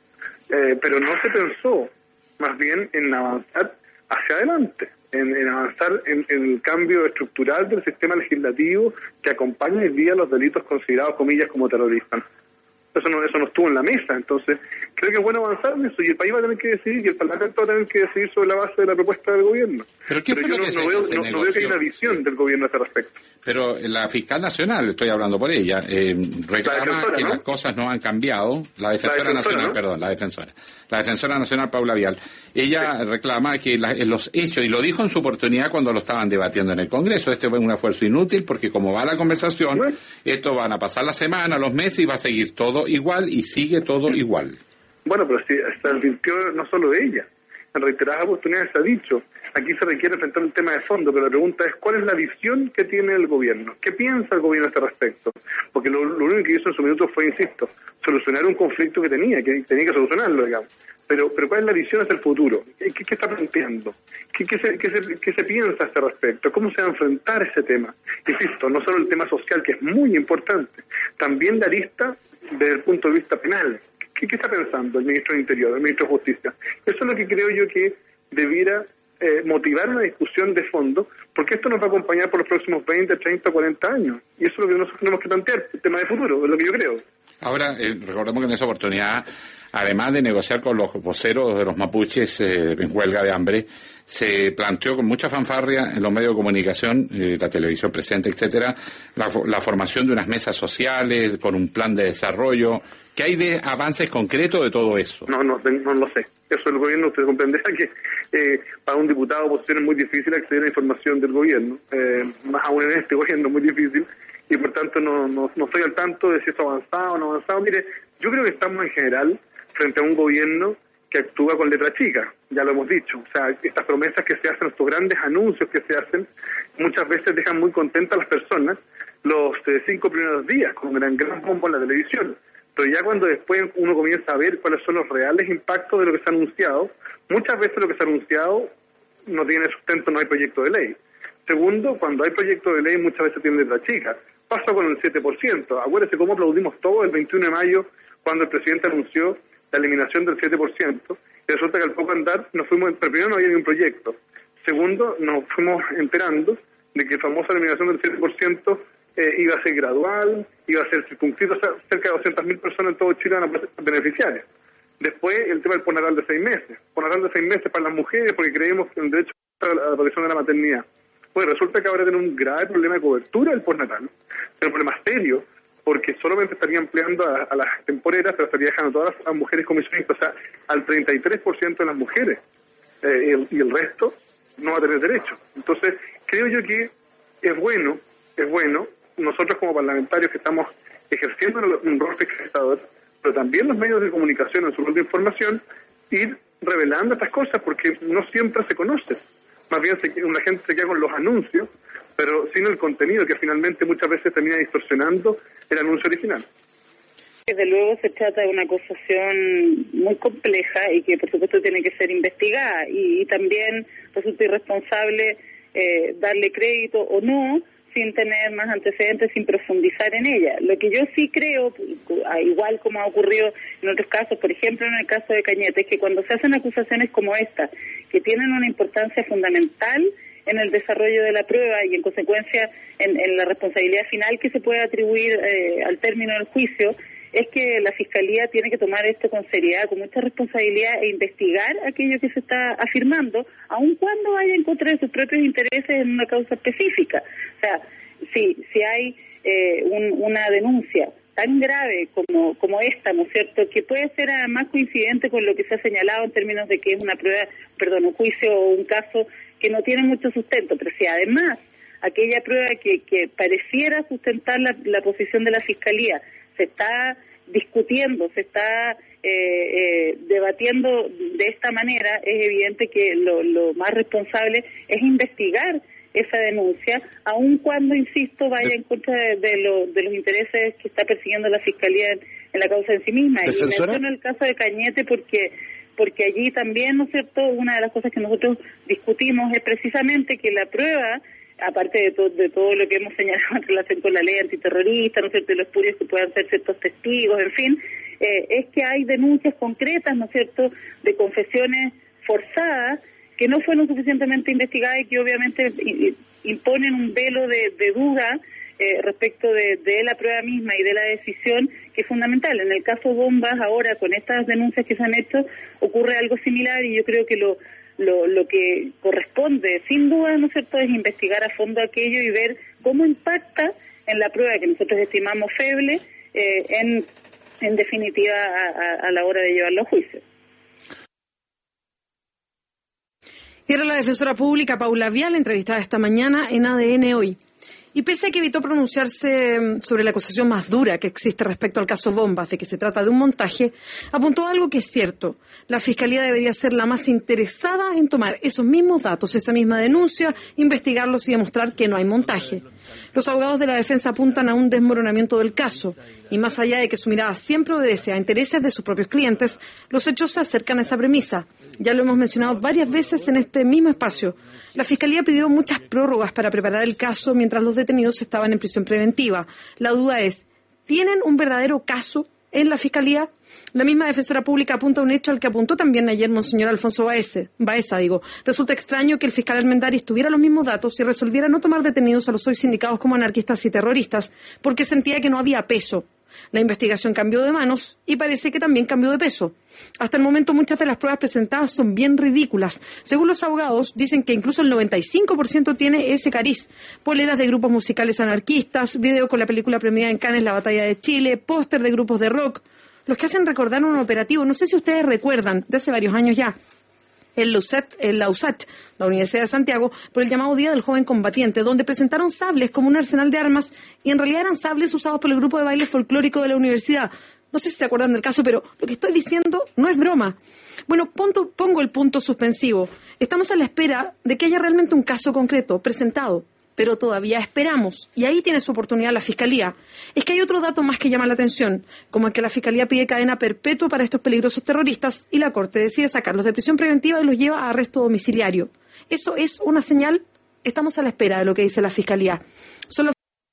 Eh, pero no se pensó más bien en avanzar hacia adelante, en, en avanzar en, en el cambio estructural del sistema legislativo que acompaña hoy día los delitos considerados, comillas, como terroristas. Eso no, eso no estuvo en la mesa, entonces creo que es bueno avanzar en eso y el país va a tener que decidir y el Parlamento va a tener que decidir sobre la base de la propuesta del gobierno. Pero, ¿qué Pero fue yo lo no, que no, se, veo, se no, no veo que hay una visión del gobierno a este respecto. Pero la fiscal nacional, estoy hablando por ella, eh, reclama que ¿no? las cosas no han cambiado. La defensora, la defensora nacional, ¿no? perdón, la defensora. La defensora nacional, Paula Vial. Ella sí. reclama que la, los hechos, y lo dijo en su oportunidad cuando lo estaban debatiendo en el Congreso, este fue un esfuerzo inútil porque como va la conversación, bueno. esto van a pasar la semana, los meses y va a seguir todo igual y sigue todo igual. Bueno, pero si se advirtió no solo ella, en reiteradas oportunidades se ha dicho, aquí se requiere enfrentar el tema de fondo, pero la pregunta es ¿cuál es la visión que tiene el gobierno? ¿Qué piensa el gobierno a este respecto? Porque lo, lo único que hizo en su minuto fue, insisto, solucionar un conflicto que tenía, que tenía que solucionarlo, digamos. Pero, pero ¿cuál es la visión hacia el futuro? ¿Qué, qué está planteando? ¿Qué, qué, se, qué, se, ¿Qué se piensa a este respecto? ¿Cómo se va a enfrentar ese tema? Insisto, no solo el tema social, que es muy importante, también la arista desde el punto de vista penal. ¿Qué, qué está pensando el ministro de Interior, el ministro de Justicia? Eso es lo que creo yo que debiera eh, motivar una discusión de fondo, porque esto nos va a acompañar por los próximos veinte, treinta, cuarenta años. Y eso es lo que nosotros tenemos que plantear, el tema de futuro, es lo que yo creo. Ahora, eh, recordemos que en esa oportunidad, además de negociar con los voceros de los mapuches eh, en huelga de hambre, se planteó con mucha fanfarria en los medios de comunicación, eh, la televisión presente, etcétera, la, la formación de unas mesas sociales con un plan de desarrollo. ¿Qué hay de avances concretos de todo eso? No, no, no lo sé. Eso el gobierno, usted comprenderá que eh, para un diputado de oposición es muy difícil acceder a la información del gobierno, eh, más aún en este gobierno es muy difícil, y por tanto no, no, no estoy al tanto de si esto ha avanzado o no ha avanzado. Mire, yo creo que estamos en general frente a un gobierno que actúa con letra chica, ya lo hemos dicho. O sea, estas promesas que se hacen, estos grandes anuncios que se hacen, muchas veces dejan muy contentas a las personas los eh, cinco primeros días, con un gran, gran bombo en la televisión. Pero ya cuando después uno comienza a ver cuáles son los reales impactos de lo que se ha anunciado, muchas veces lo que se ha anunciado no tiene sustento, no hay proyecto de ley. Segundo, cuando hay proyecto de ley muchas veces tiene letra chica. Pasó con el siete por ciento. Acuérdense cómo aplaudimos todos el veintiuno de mayo cuando el presidente anunció la eliminación del siete por ciento, y resulta que al poco andar nos fuimos, primero no había ni un proyecto. Segundo, nos fuimos enterando de que la famosa eliminación del siete por ciento eh, iba a ser gradual, iba a ser circunscrito, o sea, cerca de doscientas mil personas en todo Chile van a beneficiarias. Después, el tema del postnatal de seis meses. Postnatal de seis meses para las mujeres, porque creemos que el derecho a la protección de la maternidad. Pues resulta que ahora tiene un grave problema de cobertura del postnatal, pero un problema serio, porque solamente estaría empleando a, a las temporeras, pero estaría dejando a todas las, las mujeres comisionistas, o sea, al treinta y tres por ciento de las mujeres, eh, y, el, y el resto no va a tener derecho. Entonces, creo yo que es bueno, es bueno nosotros como parlamentarios que estamos ejerciendo un rol fiscalizador, pero también los medios de comunicación en su rol de información, ir revelando estas cosas, porque no siempre se conocen. Más bien se, la gente se queda con los anuncios, pero sin el contenido, que finalmente muchas veces termina distorsionando el anuncio original. Desde luego se trata de una acusación muy compleja y que por supuesto tiene que ser investigada, y, y también resulta irresponsable eh, darle crédito o no sin tener más antecedentes, sin profundizar en ella. Lo que yo sí creo, igual como ha ocurrido en otros casos, por ejemplo en el caso de Cañete, es que cuando se hacen acusaciones como esta, que tienen una importancia fundamental en el desarrollo de la prueba y en consecuencia en, en la responsabilidad final que se puede atribuir eh, al término del juicio, es que la Fiscalía tiene que tomar esto con seriedad, con mucha responsabilidad, e investigar aquello que se está afirmando, aun cuando vaya en contra de sus propios intereses en una causa específica. O sea, si, si hay eh, un, una denuncia tan grave como, como esta, ¿no es cierto?, que puede ser además coincidente con lo que se ha señalado en términos de que es una prueba, perdón, un juicio o un caso que no tiene mucho sustento, pero si además aquella prueba que, que pareciera sustentar la, la posición de la Fiscalía se está discutiendo, se está eh, eh, debatiendo de esta manera, es evidente que lo, lo más responsable es investigar esa denuncia, aun cuando, insisto, vaya en contra de, de, lo, de los intereses que está persiguiendo la Fiscalía en, en la causa en sí misma. ¿Defensora? Y menciono el caso de Cañete porque porque allí también, ¿no es cierto?, una de las cosas que nosotros discutimos es precisamente que la prueba, aparte de, to de todo lo que hemos señalado en relación con la ley antiterrorista, ¿no es cierto?, y los espurios que puedan ser ciertos testigos, en fin, eh, es que hay denuncias concretas, ¿no es cierto?, de confesiones forzadas que no fueron suficientemente investigadas y que obviamente imponen un velo de, de duda eh, respecto de, de la prueba misma y de la decisión, que es fundamental. En el caso Bombas, ahora con estas denuncias que se han hecho, ocurre algo similar, y yo creo que lo Lo, lo que corresponde, sin duda, ¿no es cierto?, es investigar a fondo aquello y ver cómo impacta en la prueba que nosotros estimamos feble, eh, en, en definitiva, a, a, a la hora de llevarlo a juicio. Y era la defensora pública Paula Vial, entrevistada esta mañana en A D N Hoy. Y pese a que evitó pronunciarse sobre la acusación más dura que existe respecto al caso Bombas, de que se trata de un montaje, apuntó algo que es cierto. La Fiscalía debería ser la más interesada en tomar esos mismos datos, esa misma denuncia, investigarlos y demostrar que no hay montaje. Los abogados de la defensa apuntan a un desmoronamiento del caso, y más allá de que su mirada siempre obedece a intereses de sus propios clientes, los hechos se acercan a esa premisa. Ya lo hemos mencionado varias veces en este mismo espacio. La Fiscalía pidió muchas prórrogas para preparar el caso mientras los detenidos estaban en prisión preventiva. La duda es, ¿tienen un verdadero caso en la Fiscalía? La misma defensora pública apunta a un hecho al que apuntó también ayer Monseñor Alfonso Baeza. Baeza, digo. Resulta extraño que el fiscal Almendaris tuviera los mismos datos y resolviera no tomar detenidos a los hoy sindicados como anarquistas y terroristas, porque sentía que no había peso. La investigación cambió de manos y parece que también cambió de peso. Hasta el momento muchas de las pruebas presentadas son bien ridículas. Según los abogados, dicen que incluso el noventa y cinco por ciento tiene ese cariz. Poleras de grupos musicales anarquistas, video con la película premiada en Cannes, La Batalla de Chile, póster de grupos de rock, los que hacen recordar un operativo, no sé si ustedes recuerdan, de hace varios años ya, el la U S A T, el la U S A T, la Universidad de Santiago, por el llamado Día del Joven Combatiente, donde presentaron sables como un arsenal de armas, y en realidad eran sables usados por el grupo de baile folclórico de la universidad. No sé si se acuerdan del caso, pero lo que estoy diciendo no es broma. Bueno, pongo, pongo el punto suspensivo. Estamos a la espera de que haya realmente un caso concreto presentado, pero todavía esperamos, y ahí tiene su oportunidad la Fiscalía. Es que hay otro dato más que llama la atención, como es que la Fiscalía pide cadena perpetua para estos peligrosos terroristas y la Corte decide sacarlos de prisión preventiva y los lleva a arresto domiciliario. ¿Eso es una señal? Estamos a la espera de lo que dice la Fiscalía. Solo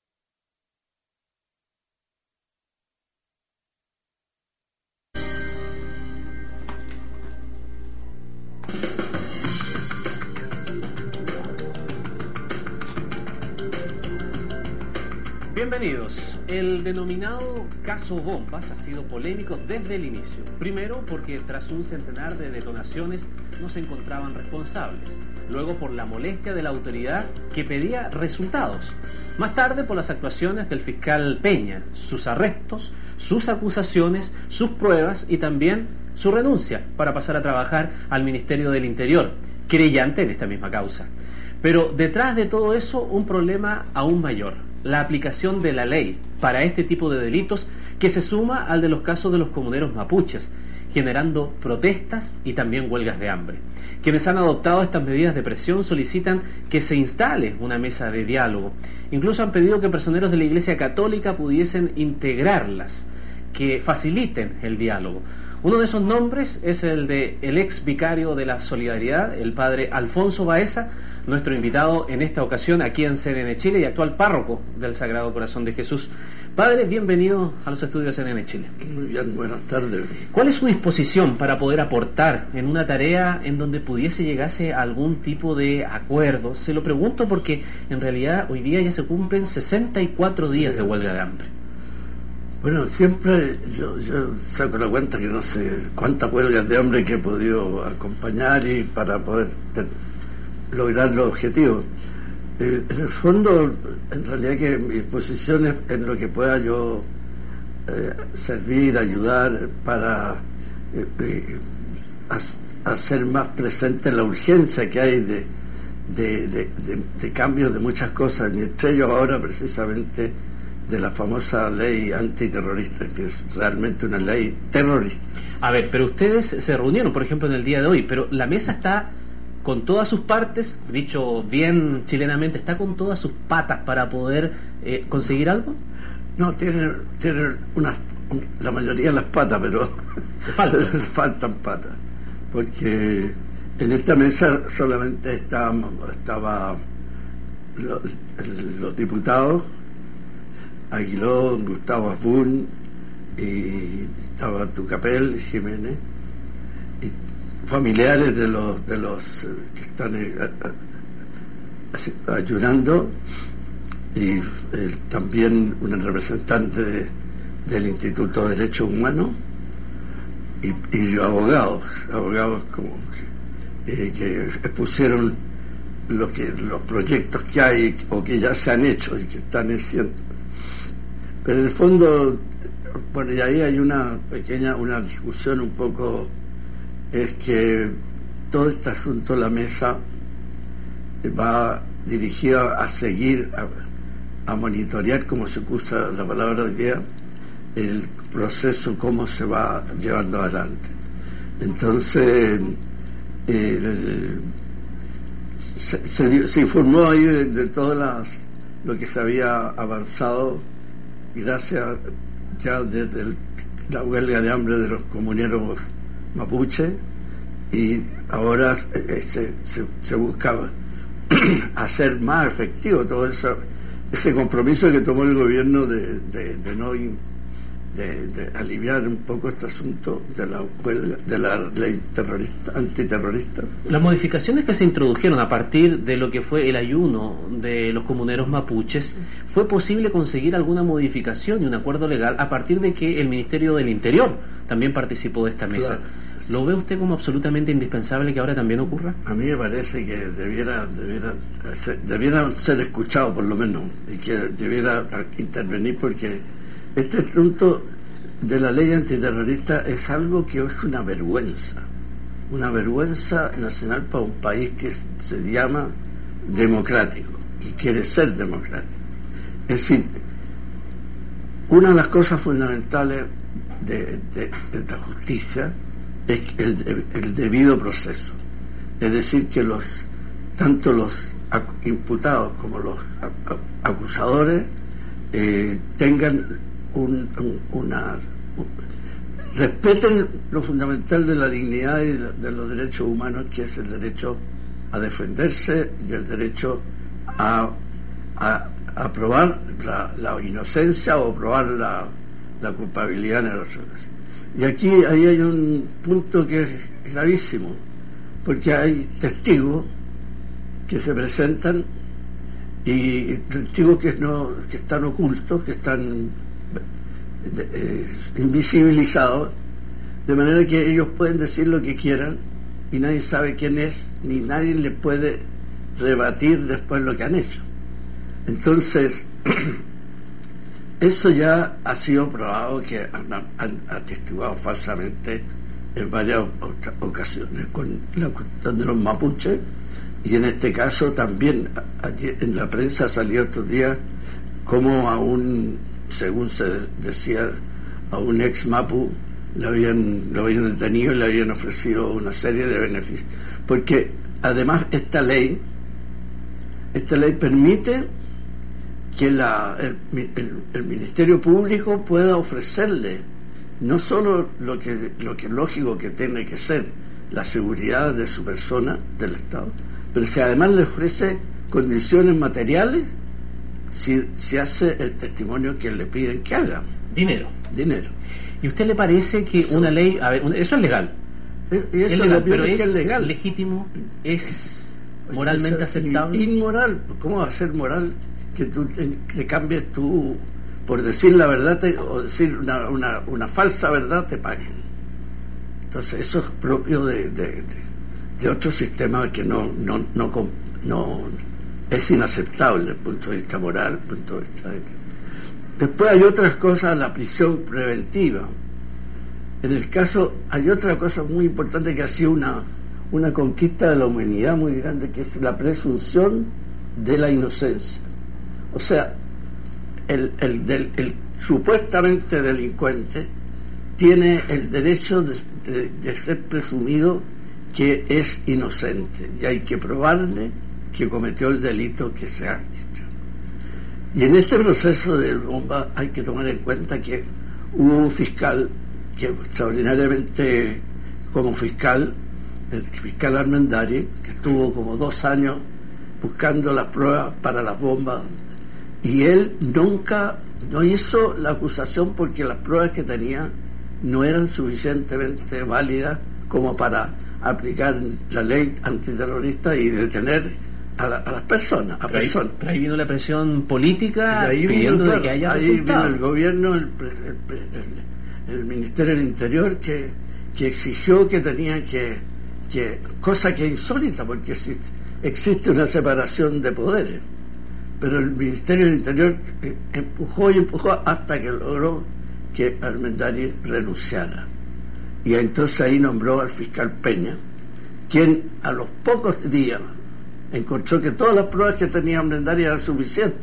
Bienvenidos. El denominado caso Bombas ha sido polémico desde el inicio. Primero porque tras un centenar de detonaciones no se encontraban responsables. Luego por la molestia de la autoridad que pedía resultados. Más tarde por las actuaciones del fiscal Peña, sus arrestos, sus acusaciones, sus pruebas y también su renuncia para pasar a trabajar al Ministerio del Interior, querellante en esta misma causa. Pero detrás de todo eso un problema aún mayor. la aplicación de la ley para este tipo de delitos, que se suma al de los casos de los comuneros mapuches, generando protestas y también huelgas de hambre. Quienes han adoptado estas medidas de presión solicitan que se instale una mesa de diálogo. Incluso han pedido que personeros de la Iglesia Católica pudiesen integrarlas, que faciliten el diálogo. Uno de esos nombres es el de el ex vicario de la Solidaridad, el padre Alfonso Baeza, nuestro invitado en esta ocasión aquí en C N N Chile y actual párroco del Sagrado Corazón de Jesús. Padre, bienvenido a los estudios de C N N Chile. Muy bien, buenas tardes. ¿Cuál es su disposición para poder aportar en una tarea en donde pudiese llegarse a algún tipo de acuerdo? Se lo pregunto porque en realidad hoy día ya se cumplen sesenta y cuatro días de huelga de hambre. Bueno, siempre yo, yo saco la cuenta que no sé cuántas huelgas de hambre que he podido acompañar y para poder ter- lograr los objetivos. Eh, en el fondo, en realidad que mi posición es en lo que pueda yo eh, servir, ayudar para eh, eh, hacer más presente la urgencia que hay de, de, de, de, de cambios de muchas cosas, y entre ellos ahora precisamente de la famosa ley antiterrorista, que es realmente una ley terrorista. A ver, pero ustedes se reunieron, por ejemplo, en el día de hoy, pero la mesa está con todas sus partes, dicho bien chilenamente, está con todas sus patas para poder eh, conseguir algo. No, tiene, tiene unas, la mayoría de las patas, pero faltan, faltan patas, porque en esta mesa solamente estábamos, estaba los, los diputados Aguilón, Gustavo Asbun, y estaba Tucapel, Jiménez, y familiares de los de los que están eh, ayudando, y eh, también un representante de, del Instituto de Derechos Humanos, y, y abogados, abogados como que, eh, que expusieron lo que los proyectos que hay o que ya se han hecho y que están haciendo. Pero en el fondo, bueno, y ahí hay una pequeña, una discusión un poco, es que todo este asunto de la mesa va dirigido a seguir, a, a monitorear, como se usa la palabra hoy día, el proceso, cómo se va llevando adelante. Entonces, eh, el, se, se, se informó ahí de, de todas las, lo que se había avanzado, gracias ya desde el, la huelga de hambre de los comuneros mapuche, y ahora eh, se, se, se buscaba hacer más efectivo todo eso, ese compromiso que tomó el gobierno de, de, de no de, de aliviar un poco este asunto de la huelga, de la ley terrorista, antiterrorista. Las modificaciones que se introdujeron a partir de lo que fue el ayuno de los comuneros mapuches, ¿fue posible conseguir alguna modificación y un acuerdo legal a partir de que el Ministerio del Interior también participó de esta mesa? Claro. ¿Lo ve usted como absolutamente indispensable que ahora también ocurra? A mí me parece que debiera, debiera, ser, debiera ser escuchado por lo menos, y que debiera intervenir, porque este asunto de la ley antiterrorista es algo que es una vergüenza, una vergüenza nacional para un país que se llama democrático y quiere ser democrático. Es decir, una de las cosas fundamentales de, de, de la justicia es el, el debido proceso, es decir, que los tanto los imputados como los acusadores eh, tengan un, un, una un, respeten lo fundamental de la dignidad y de, de los derechos humanos, que es el derecho a defenderse y el derecho a, a, a probar la, la inocencia o probar la, la culpabilidad en el otro caso. Y aquí ahí hay un punto que es gravísimo, porque hay testigos que se presentan y testigos que no que están ocultos, que están de, eh, invisibilizados, de manera que ellos pueden decir lo que quieran y nadie sabe quién es, ni nadie le puede rebatir después lo que han hecho. Entonces eso ya ha sido probado, que han, han atestiguado falsamente en varias ocasiones con la cuestión de los mapuches, y en este caso también ayer en la prensa salió estos días cómo a un, según se decía, a un ex Mapu lo habían, lo habían detenido y le habían ofrecido una serie de beneficios. Porque además esta ley, esta ley permite que la, el, el, el Ministerio Público pueda ofrecerle no solo lo que, lo que es lógico que tiene que ser la seguridad de su persona, del Estado, pero si además le ofrece condiciones materiales si, si hace el testimonio que le piden que haga. Dinero. Dinero. ¿Y usted le parece que eso, una ley, a ver, eso es legal? Y eso es legal, pero es, es legal. ¿Legítimo? ¿Es moralmente es aceptable? Inmoral. ¿Cómo va a ser moral que tú te, te cambies tú, por decir la verdad te, o decir una, una, una falsa verdad, te paguen? Entonces eso es propio de, de, de, de otro sistema que no, no, no, no, no es inaceptable desde el punto de vista moral, desde el punto de vista de... Después hay otras cosas, la prisión preventiva. En el caso, hay otra cosa muy importante que ha sido una, una conquista de la humanidad muy grande, que es la presunción de la inocencia. O sea, el, el, el, el supuestamente delincuente tiene el derecho de, de, de ser presumido que es inocente y hay que probarle que cometió el delito que se ha hecho. Y en este proceso de bomba hay que tomar en cuenta que hubo un fiscal que extraordinariamente como fiscal, el fiscal Armendari, que estuvo como dos años buscando las pruebas para las bombas, y él nunca no hizo la acusación porque las pruebas que tenía no eran suficientemente válidas como para aplicar la ley antiterrorista y detener a, la, a las personas, a pero personas. Ahí, pero ahí vino la presión política ahí pidiendo vino, de que haya ahí resultado. Vino el gobierno, el, el, el, el Ministerio del Interior que, que exigió que tenían que, que cosa que es insólita porque existe, existe una separación de poderes, pero el Ministerio del Interior empujó y empujó hasta que logró que Armendari renunciara, y entonces ahí nombró al fiscal Peña, quien a los pocos días encontró que todas las pruebas que tenía Armendari eran suficientes.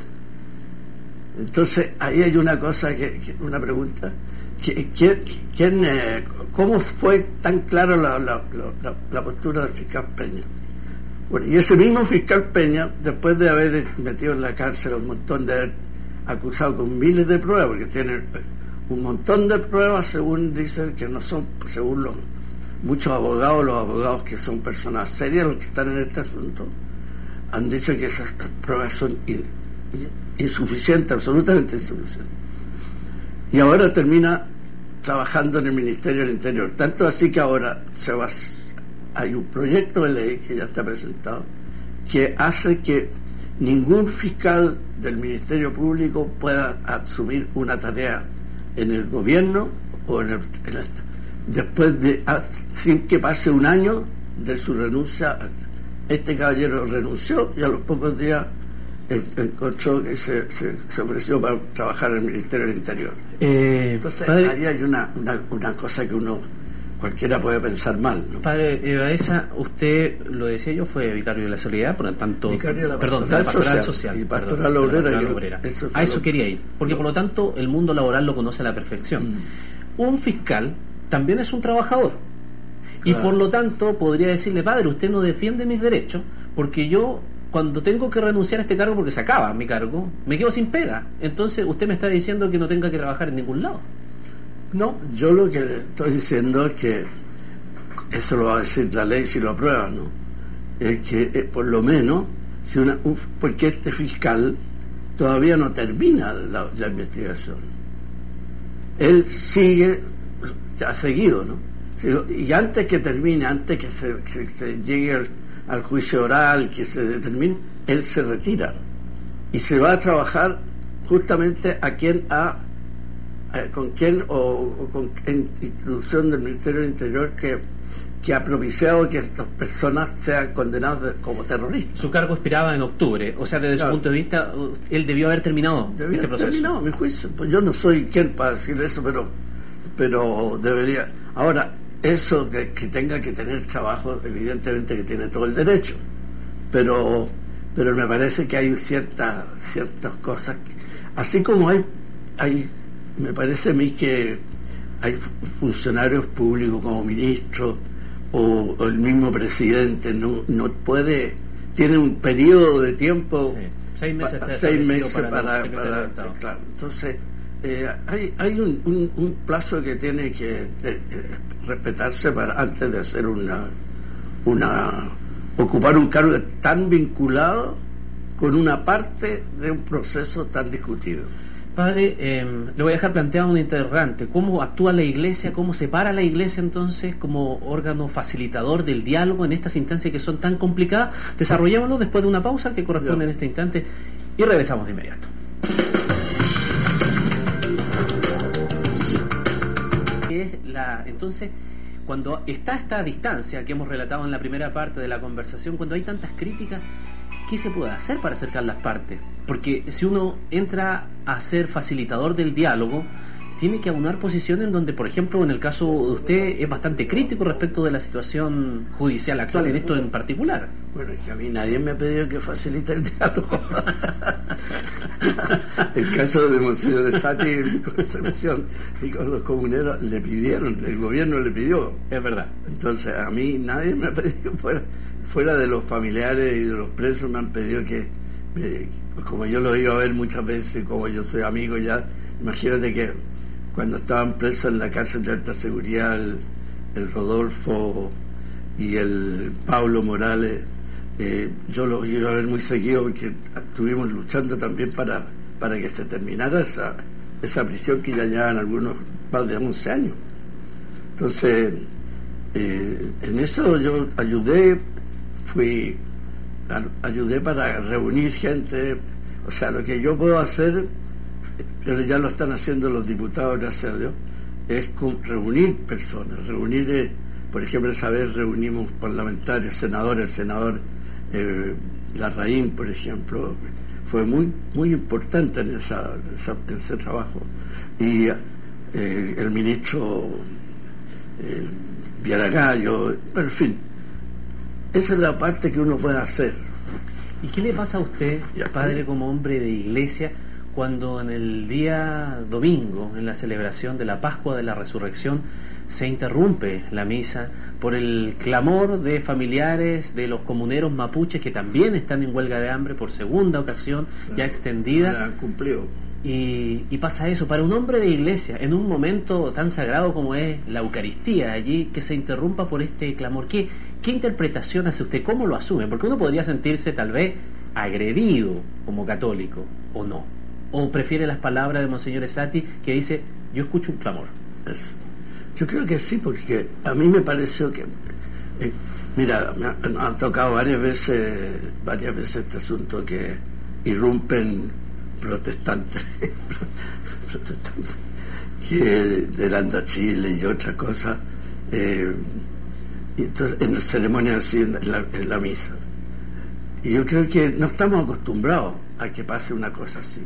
Entonces ahí hay una cosa que, que una pregunta que, ¿quién, quién, eh, ¿cómo fue tan clara la, la, la, la postura del fiscal Peña? Bueno, y ese mismo fiscal Peña, después de haber metido en la cárcel un montón de haber acusado con miles de pruebas, porque tiene un montón de pruebas según dicen que no son, según los muchos abogados, los abogados que son personas serias los que están en este asunto han dicho que esas pruebas son in, in, insuficientes, absolutamente insuficientes, y ahora termina trabajando en el Ministerio del Interior, tanto así que ahora se va, hay un proyecto de ley que ya está presentado que hace que ningún fiscal del Ministerio Público pueda asumir una tarea en el gobierno o en el, en el después de sin que pase un año de su renuncia. Este caballero renunció y a los pocos días encontró que se, se, se ofreció para trabajar en el Ministerio del Interior. Eh, Entonces padre, ahí hay una, una, una cosa que uno cualquiera puede pensar mal, ¿no? Padre Ebaeza, usted, lo decía yo, fue vicario de la Solidaridad, por lo tanto, vicario de la perdón, de la pastoral social, social y pastoral perdón, obrera, de la pastoral yo, obrera. Eso a eso lo... quería ir, porque por lo tanto el mundo laboral lo conoce a la perfección. Mm. Un fiscal también es un trabajador, y claro, por lo tanto podría decirle: padre, usted no defiende mis derechos, porque yo cuando tengo que renunciar a este cargo, porque se acaba mi cargo, me quedo sin pega. Entonces usted me está diciendo que no tenga que trabajar en ningún lado. No, yo lo que estoy diciendo es que eso lo va a decir la ley si lo aprueba, ¿no? Es que eh, por lo menos si una, un, porque este fiscal todavía no termina la, la investigación, él sigue, ha seguido, ¿no? Y antes que termine, antes que se, que se llegue al, al juicio oral, que se determine, él se retira y se va a trabajar justamente a quien ha eh, con quien o, o con en institución del Ministerio del Interior que, que ha propiciado que estas personas sean condenadas de, como terroristas. Su cargo expiraba en octubre, o sea, desde claro, su punto de vista, él debió haber terminado debió este haber proceso. Terminado mi juicio. Pues yo no soy quien para decir eso, pero pero debería. Ahora, eso de que tenga que tener trabajo, evidentemente que tiene todo el derecho, pero pero me parece que hay ciertas ciertas cosas. así como hay, hay, me parece a mí que hay funcionarios públicos como ministros o, o el mismo presidente, no, no puede, tiene un periodo de tiempo, sí, seis meses, pa, seis meses para, para, para, para claro, entonces eh, hay, hay un, un, un plazo que tiene que eh, respetarse para antes de hacer una, una ocupar un cargo tan vinculado con una parte de un proceso tan discutido. Padre, eh, le voy a dejar planteado un interrogante. ¿Cómo actúa la Iglesia? ¿Cómo se para la Iglesia entonces como órgano facilitador del diálogo en estas instancias que son tan complicadas? Desarrollémoslo después de una pausa que corresponde en este instante y regresamos de inmediato. Es la, entonces, cuando está esta distancia que hemos relatado en la primera parte de la conversación, cuando hay tantas críticas, ¿qué se puede hacer para acercar las partes? Porque si uno entra a ser facilitador del diálogo, tiene que aunar posiciones en donde, por ejemplo, en el caso de usted, es bastante crítico respecto de la situación judicial actual, en esto en particular. Bueno, es que a mí nadie me ha pedido que facilite el diálogo. El caso de Monseñor Sati en Concepción y con los comuneros le pidieron, el gobierno le pidió. Es verdad. Entonces, a mí nadie me ha pedido, fuera, fuera de los familiares y de los presos, me han pedido que, eh, como yo lo he ido a ver muchas veces, como yo soy amigo ya, imagínate que cuando estaban presos en la cárcel de alta seguridad el, el Rodolfo y el Pablo Morales, eh, yo los iba a ver muy seguido porque estuvimos luchando también para, para que se terminara esa, esa prisión que ya llevan algunos más de once años. Entonces, eh, en eso yo ayudé, fui, a, ayudé para reunir gente, o sea, lo que yo puedo hacer, pero ya lo están haciendo los diputados, gracias a Dios, es con reunir personas, reunir, eh, por ejemplo, esa vez reunimos parlamentarios, senadores, el senador eh, Larraín, por ejemplo, fue muy muy importante en, esa, esa, en ese trabajo, y eh, el ministro eh, Viaragallo, en fin, esa es la parte que uno puede hacer. ¿Y qué le pasa a usted, padre, como hombre de iglesia, cuando en el día domingo, en la celebración de la Pascua de la Resurrección, se interrumpe la misa por el clamor de familiares de los comuneros mapuches que también están en huelga de hambre por segunda ocasión, ya extendida? Ya cumplió. Y, y pasa eso, para un hombre de iglesia, en un momento tan sagrado como es la Eucaristía, allí que se interrumpa por este clamor. ¿Qué, qué interpretación hace usted? ¿Cómo lo asume? Porque uno podría sentirse tal vez agredido como católico, o no. ¿O prefiere las palabras de Monseñor Sati que dice, yo escucho un clamor? Es, yo creo que sí, porque a mí me pareció que eh, mira, me han, me han tocado varias veces varias veces este asunto que irrumpen protestantes protestantes que del Anda Chile y otras cosas, eh, y entonces en la ceremonia así, en la, en la misa, y yo creo que no estamos acostumbrados a que pase una cosa así.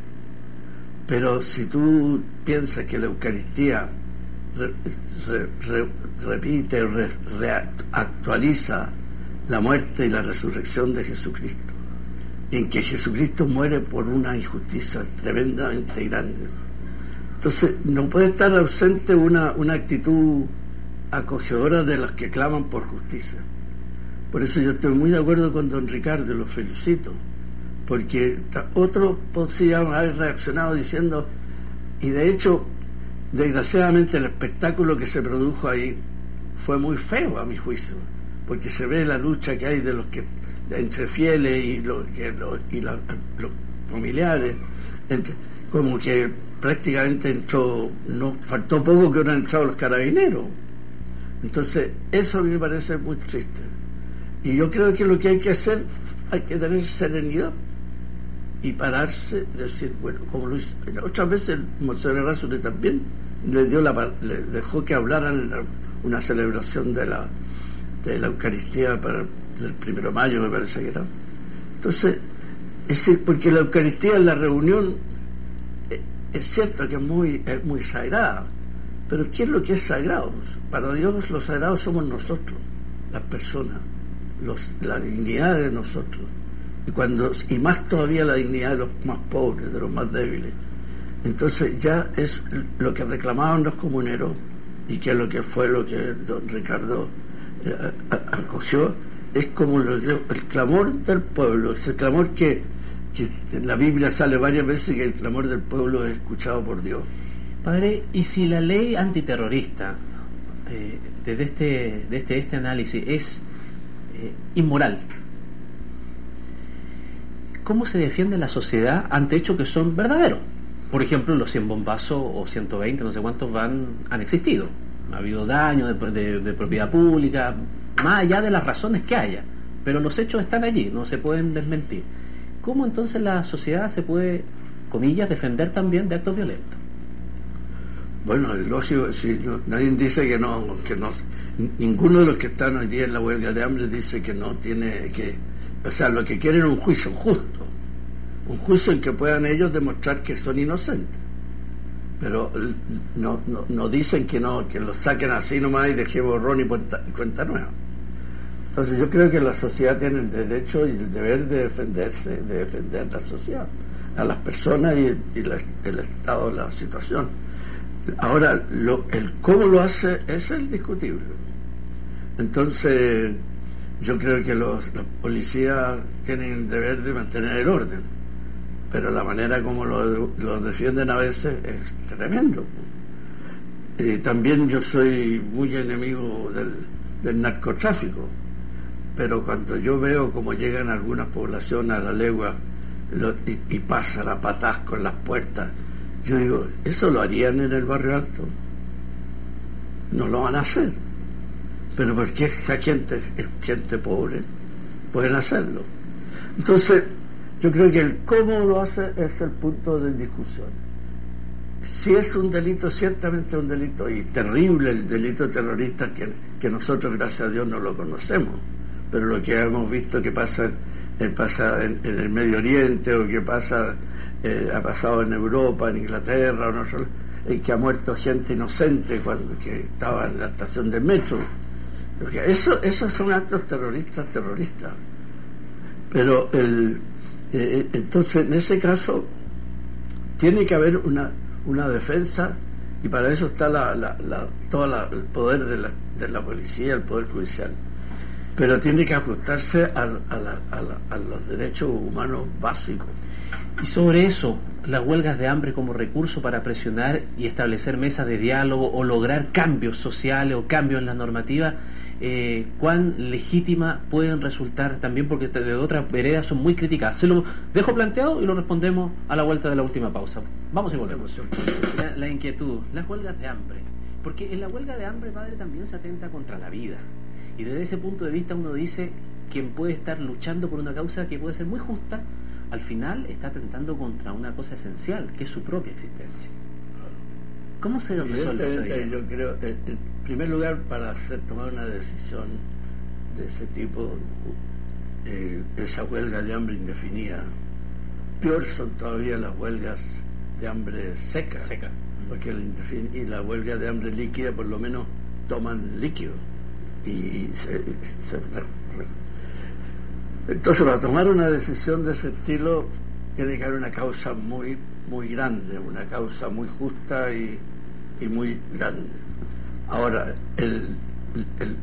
Pero si tú piensas que la Eucaristía re, re, re, repite, re, reactualiza la muerte y la resurrección de Jesucristo, en que Jesucristo muere por una injusticia tremendamente grande, entonces no puede estar ausente una, una actitud acogedora de los que claman por justicia. Por eso yo estoy muy de acuerdo con don Ricardo, lo felicito, porque otros podrían haber reaccionado diciendo, y de hecho, desgraciadamente el espectáculo que se produjo ahí fue muy feo a mi juicio, porque se ve la lucha que hay de los que entre fieles y, lo, que lo, y la, los familiares, entre, como que prácticamente entró, no faltó poco que hubieran entrado los carabineros. Entonces eso a mí me parece muy triste, y yo creo que lo que hay que hacer, hay que tener serenidad y pararse, decir, bueno, como lo hizo otras veces el Monseñor Errázuriz también le dio la, le dejó que hablaran en la, una celebración de la de la Eucaristía para el primero de mayo, me parece que era. Entonces, es decir, porque la Eucaristía en la reunión es, es cierto que es muy es muy sagrada, pero ¿qué es lo que es sagrado? Para Dios los sagrados somos nosotros, las personas, los, la dignidad de nosotros. Y cuando y más todavía la dignidad de los más pobres, de los más débiles. Entonces ya es lo que reclamaban los comuneros, y que es lo que fue lo que don Ricardo eh, acogió, es como lo, el clamor del pueblo, ese clamor que, que en la Biblia sale varias veces, que el clamor del pueblo es escuchado por Dios. Padre, ¿y si la ley antiterrorista, eh, desde este, desde este análisis, es eh, inmoral? ¿Cómo se defiende la sociedad ante hechos que son verdaderos? Por ejemplo, los cien bombazos o ciento veinte, no sé cuántos van, han existido. Ha habido daño de, de, de propiedad pública, más allá de las razones que haya. Pero los hechos están allí, no se pueden desmentir. ¿Cómo entonces la sociedad se puede, comillas, defender también de actos violentos? Bueno, es lógico, si no, nadie dice que no, que no, ninguno de los que están hoy día en la huelga de hambre dice que no tiene que, o sea, lo que quieren es un juicio justo, un juicio en que puedan ellos demostrar que son inocentes, pero no, no, no dicen que no, que los saquen así nomás y dejen borrón y cuenta, y cuenta nueva. Entonces yo creo que la sociedad tiene el derecho y el deber de defenderse, de defender la sociedad, a las personas y, y la, el estado de la situación. Ahora, lo, el cómo lo hace es el discutible. Entonces, yo creo que los, los policías tienen el deber de mantener el orden, pero la manera como lo, lo defienden a veces es tremendo. Y también yo soy muy enemigo del, del narcotráfico, pero cuando yo veo cómo llegan algunas poblaciones a la legua lo, y, y pasan a patás con las puertas, yo digo, ¿eso lo harían en el barrio alto? No lo van a hacer. Pero porque esa gente es gente pobre, pueden hacerlo. Entonces, yo creo que el cómo lo hace es el punto de discusión. Si es un delito, ciertamente es un delito, y terrible el delito terrorista, que, que nosotros, gracias a Dios, no lo conocemos. Pero lo que hemos visto que pasa, en, pasa en, en el Medio Oriente, o que pasa... Eh, ha pasado en Europa, en Inglaterra, o no solo, en que ha muerto gente inocente cuando que estaba en la estación de metro. Porque eso, esos son actos terroristas, terroristas. Pero el, eh, entonces en ese caso tiene que haber una, una defensa, y para eso está la, la, la, todo la, el poder de la, de la policía, el poder judicial. Pero tiene que ajustarse a, a, la, a, la, a los derechos humanos básicos. Y sobre eso, las huelgas de hambre como recurso para presionar y establecer mesas de diálogo o lograr cambios sociales o cambios en la normativa, eh, ¿cuán legítima pueden resultar también? Porque de otras veredas son muy criticadas. Se lo dejo planteado y lo respondemos a la vuelta de la última pausa. Vamos y volvemos. La, la inquietud, las huelgas de hambre. Porque en la huelga de hambre, padre, también se atenta contra la vida. Y desde ese punto de vista uno dice, quien puede estar luchando por una causa que puede ser muy justa, al final está atentando contra una cosa esencial, que es su propia existencia. ¿Cómo se resuelve eso? Yo creo, en primer lugar, para hacer tomar una decisión de ese tipo, eh, esa huelga de hambre indefinida, peor son todavía las huelgas de hambre seca, seca. Porque el indefin- y la huelga de hambre líquida por lo menos toman líquido y, y se, se Entonces, para tomar una decisión de ese estilo tiene que haber una causa muy muy grande, una causa muy justa y, y muy grande. Ahora, el, el,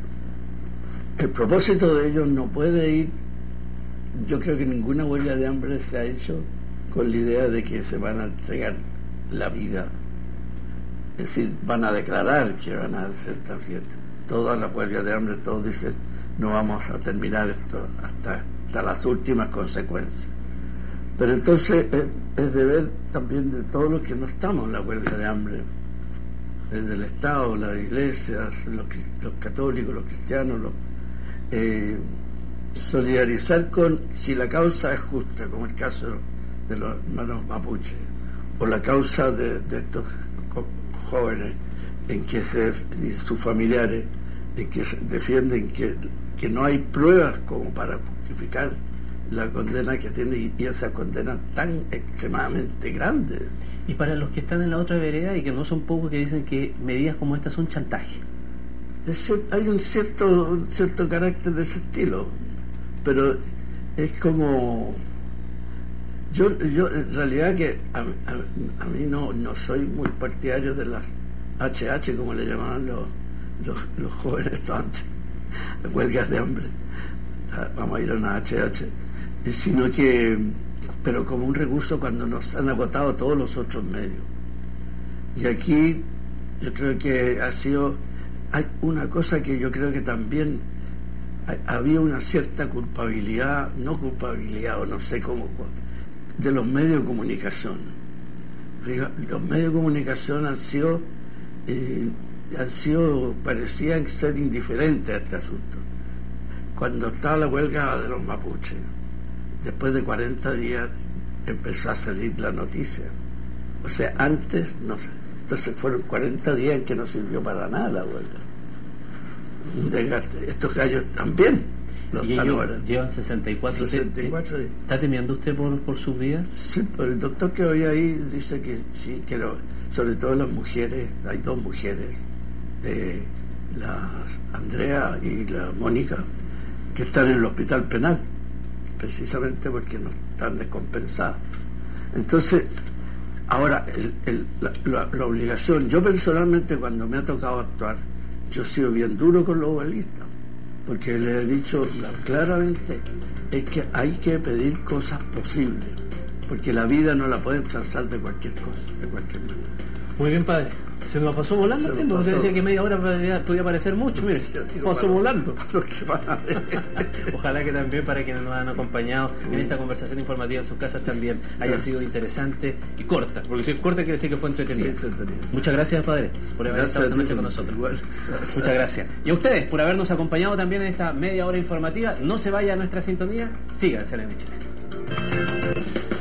el propósito de ellos no puede ir, yo creo que ninguna huelga de hambre se ha hecho con la idea de que se van a entregar la vida, es decir, van a declarar que van a hacer tal fiesta. Todas las huelgas de hambre, todos dicen, no vamos a terminar esto hasta, hasta las últimas consecuencias. Pero entonces es, es deber también de todos los que no estamos en la huelga de hambre, desde el Estado, las iglesias, los, los católicos, los cristianos, los, eh, solidarizar con, si la causa es justa, como el caso de los hermanos mapuche, o la causa de, de estos jóvenes en que se, y sus familiares, en que defienden que, que no hay pruebas como para justificar la condena que tiene, y esa condena tan extremadamente grande. Y para los que están en la otra vereda y que no son pocos, que dicen que medidas como estas son chantaje. Hay un cierto, un cierto carácter de ese estilo, pero es como, Yo, yo en realidad que a, a, a mí no, no soy muy partidario de las H H, como le llamaban los, los, los jóvenes antes, huelgas de hambre. Vamos a ir a una H H, sino que, pero como un recurso cuando nos han agotado todos los otros medios. Y aquí yo creo que ha sido, hay una cosa que yo creo que también hay, había una cierta culpabilidad, no culpabilidad o no sé cómo, de los medios de comunicación. Los medios de comunicación han sido, eh, han sido, parecían ser indiferentes a este asunto. Cuando estaba la huelga de los mapuches, después de cuarenta días empezó a salir la noticia. O sea, antes, no sé. Entonces fueron cuarenta días en que no sirvió para nada la huelga. Un desgaste. Estos gallos también los están ahora. Llevan sesenta y cuatro, sesenta y cuatro días. ¿Está temiendo usted por, por sus vidas? Sí, pero el doctor que hoy ahí dice que sí, que lo, sobre todo las mujeres, hay dos mujeres, eh, la Andrea y la Mónica, que están en el hospital penal, precisamente porque no están descompensadas. Entonces, ahora, el, el, la, la, la obligación, yo personalmente cuando me ha tocado actuar, yo he sido bien duro con los huelguistas, porque les he dicho claramente, es que hay que pedir cosas posibles, porque la vida no la pueden trazar de cualquier cosa, de cualquier manera. Muy bien, padre. Se nos pasó volando el tiempo. Usted decía que media hora podía parecer mucho. Mire, pasó volando. Ojalá que también para quienes nos han acompañado en esta conversación informativa en sus casas también haya sido interesante y corta. Porque si es corta quiere decir que fue entretenida. Muchas gracias, padre, por haber estado esta noche con nosotros. Muchas gracias. Y a ustedes por habernos acompañado también en esta media hora informativa. No se vaya a nuestra sintonía. Síganse en el Chile.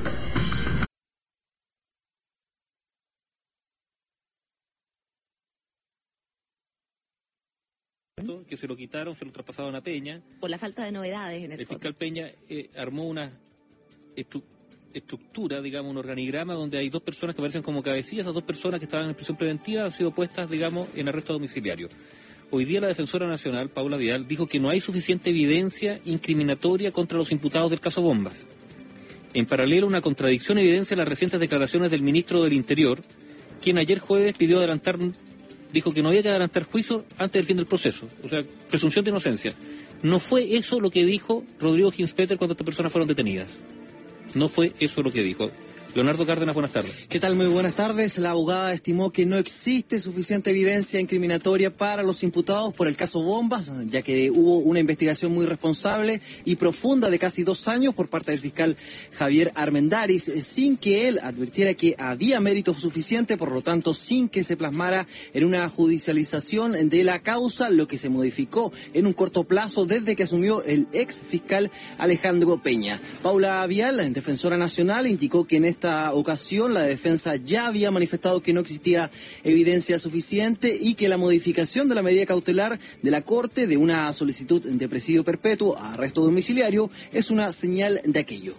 Que se lo quitaron, se lo traspasaron a Peña. Por la falta de novedades en el El fondo. fiscal Peña eh, armó una estru estructura, digamos, un organigrama donde hay dos personas que aparecen como cabecillas. Esas dos personas que estaban en prisión preventiva han sido puestas, digamos, en arresto domiciliario. Hoy día la defensora nacional, Paula Vidal, dijo que no hay suficiente evidencia incriminatoria contra los imputados del caso Bombas. En paralelo, una contradicción evidencia las recientes declaraciones del ministro del Interior, quien ayer jueves pidió adelantar... dijo que no había que adelantar juicio antes del fin del proceso, o sea, presunción de inocencia. No fue eso lo que dijo Rodrigo Hinspeter cuando estas personas fueron detenidas. No fue eso lo que dijo. Leonardo Cárdenas, buenas tardes. ¿Qué tal? Muy buenas tardes. La abogada estimó que no existe suficiente evidencia incriminatoria para los imputados por el caso Bombas, ya que hubo una investigación muy responsable y profunda de casi dos años por parte del fiscal Javier Armendáriz, sin que él advirtiera que había mérito suficiente, por lo tanto, sin que se plasmara en una judicialización de la causa, lo que se modificó en un corto plazo desde que asumió el ex fiscal Alejandro Peña. Paula Vial, defensora nacional, indicó que en esta ocasión la defensa ya había manifestado que no existía evidencia suficiente y que la modificación de la medida cautelar de la Corte de una solicitud de presidio perpetuo a arresto domiciliario es una señal de aquello.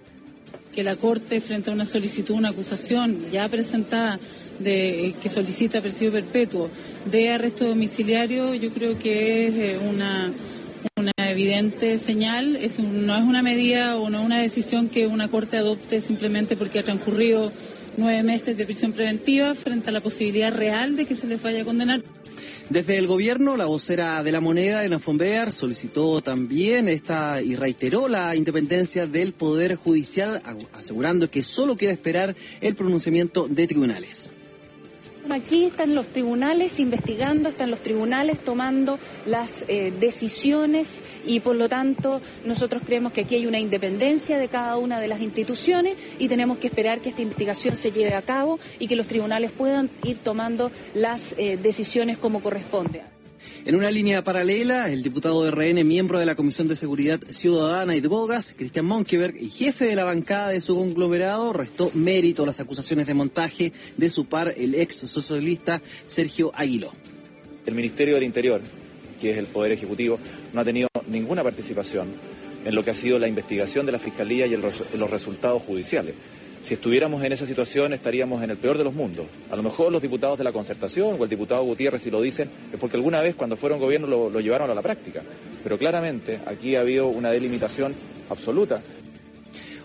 Que la Corte, frente a una solicitud, una acusación ya presentada de que solicita presidio perpetuo de arresto domiciliario, yo creo que es eh, una una evidente señal, es un, no es una medida o no una decisión que una Corte adopte simplemente porque ha transcurrido nueve meses de prisión preventiva frente a la posibilidad real de que se les vaya a condenar. Desde el gobierno, la vocera de la moneda, Elena Fonbear, solicitó también esta y reiteró la independencia del Poder Judicial, asegurando que solo queda esperar el pronunciamiento de tribunales. Aquí están los tribunales investigando, están los tribunales tomando las eh, decisiones y por lo tanto nosotros creemos que aquí hay una independencia de cada una de las instituciones y tenemos que esperar que esta investigación se lleve a cabo y que los tribunales puedan ir tomando las eh, decisiones como corresponde. En una línea paralela, el diputado de R N, miembro de la Comisión de Seguridad Ciudadana y Drogas, Cristian Monkeberg, y jefe de la bancada de su conglomerado, restó mérito a las acusaciones de montaje de su par, el ex socialista Sergio Aguiló. El Ministerio del Interior, que es el Poder Ejecutivo, no ha tenido ninguna participación en lo que ha sido la investigación de la Fiscalía y el, los resultados judiciales. Si estuviéramos en esa situación estaríamos en el peor de los mundos. A lo mejor los diputados de la Concertación o el diputado Gutiérrez, si lo dicen, es porque alguna vez cuando fueron gobierno lo, lo llevaron a la práctica. Pero claramente aquí ha habido una delimitación absoluta.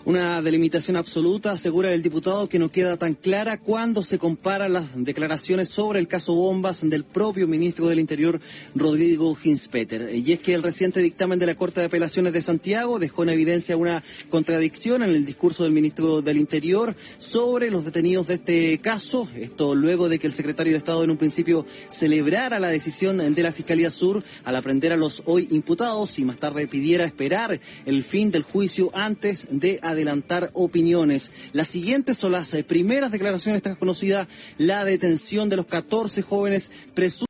Una delimitación absoluta, asegura el diputado, que no queda tan clara cuando se comparan las declaraciones sobre el caso Bombas del propio ministro del Interior, Rodrigo Hinspeter. Y es que el reciente dictamen de la Corte de Apelaciones de Santiago dejó en evidencia una contradicción en el discurso del ministro del Interior sobre los detenidos de este caso. Esto luego de que el secretario de Estado en un principio celebrara la decisión de la Fiscalía Sur al aprender a los hoy imputados y más tarde pidiera esperar el fin del juicio antes de adelantar opiniones. Las siguientes son las primeras declaraciones tras conocida la detención de los catorce jóvenes presuntos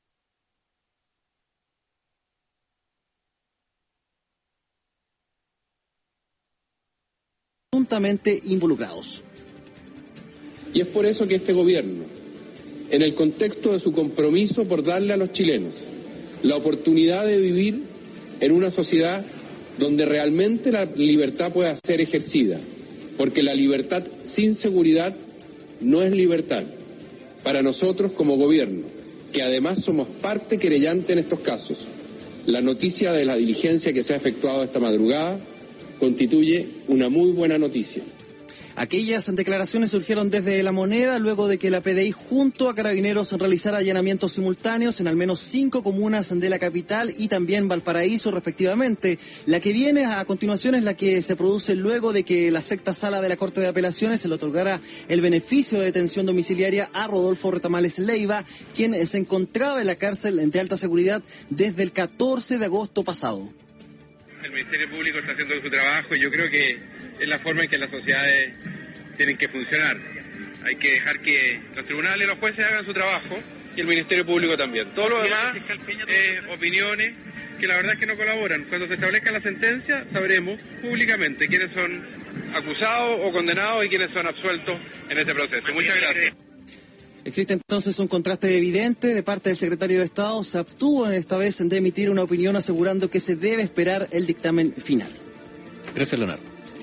presuntamente involucrados. Y es por eso que este gobierno, en el contexto de su compromiso por darle a los chilenos la oportunidad de vivir en una sociedad donde realmente la libertad pueda ser ejercida, porque la libertad sin seguridad no es libertad. Para nosotros como gobierno, que además somos parte querellante en estos casos, la noticia de la diligencia que se ha efectuado esta madrugada constituye una muy buena noticia. Aquellas declaraciones surgieron desde La Moneda luego de que la P D I junto a Carabineros realizara allanamientos simultáneos en al menos cinco comunas de la capital y también Valparaíso respectivamente. La que viene a continuación es la que se produce luego de que la sexta sala de la Corte de Apelaciones se le otorgara el beneficio de detención domiciliaria a Rodolfo Retamales Leiva, quien se encontraba en la cárcel de alta seguridad desde el catorce de agosto pasado. El Ministerio Público está haciendo su trabajo y yo creo que es la forma en que las sociedades tienen que funcionar. Hay que dejar que los tribunales y los jueces hagan su trabajo y el Ministerio Público también. Todo lo demás es opiniones que la verdad es que no colaboran. Cuando se establezca la sentencia sabremos públicamente quiénes son acusados o condenados y quiénes son absueltos en este proceso. Muchas gracias. Existe entonces un contraste evidente de parte del secretario de Estado. Se abstuvo esta vez de emitir una opinión asegurando que se debe esperar el dictamen final. Gracias, Leonardo.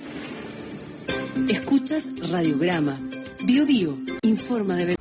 Escuchas Radiograma. Bio Bio informa de verdad.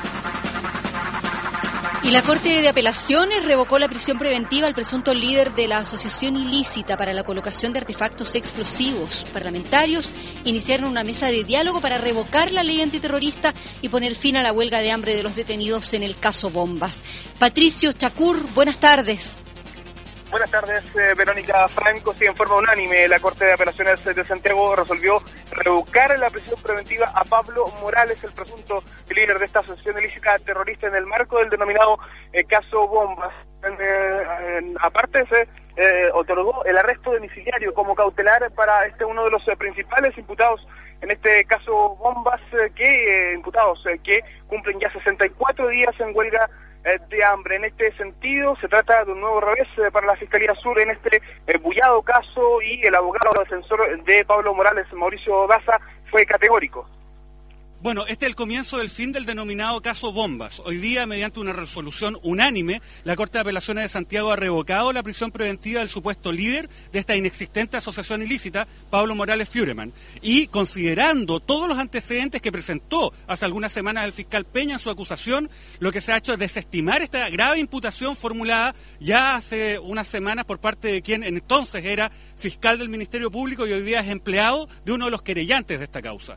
Y la Corte de Apelaciones revocó la prisión preventiva al presunto líder de la asociación ilícita para la colocación de artefactos explosivos. Parlamentarios iniciaron una mesa de diálogo para revocar la ley antiterrorista y poner fin a la huelga de hambre de los detenidos en el caso Bombas. Patricio Chacur, buenas tardes. Buenas tardes, eh, Verónica Franco. Sí, en forma unánime, la Corte de Apelaciones de Santiago resolvió revocar la prisión preventiva a Pablo Morales, el presunto líder de esta asociación ilícita terrorista, en el marco del denominado eh, caso Bombas. Eh, eh, aparte, se eh, otorgó el arresto domiciliario como cautelar para este uno de los eh, principales imputados en este caso Bombas, eh, que eh, imputados eh, que cumplen ya sesenta y cuatro días en huelga de hambre. En este sentido, se trata de un nuevo revés eh, para la Fiscalía Sur en este eh, bullado caso, y el abogado defensor de Pablo Morales, Mauricio Daza, fue categórico. Bueno, este es el comienzo del fin del denominado caso Bombas. Hoy día, mediante una resolución unánime, la Corte de Apelaciones de Santiago ha revocado la prisión preventiva del supuesto líder de esta inexistente asociación ilícita, Pablo Morales Fuhrman. Y considerando todos los antecedentes que presentó hace algunas semanas el fiscal Peña en su acusación, lo que se ha hecho es desestimar esta grave imputación formulada ya hace unas semanas por parte de quien entonces era fiscal del Ministerio Público y hoy día es empleado de uno de los querellantes de esta causa.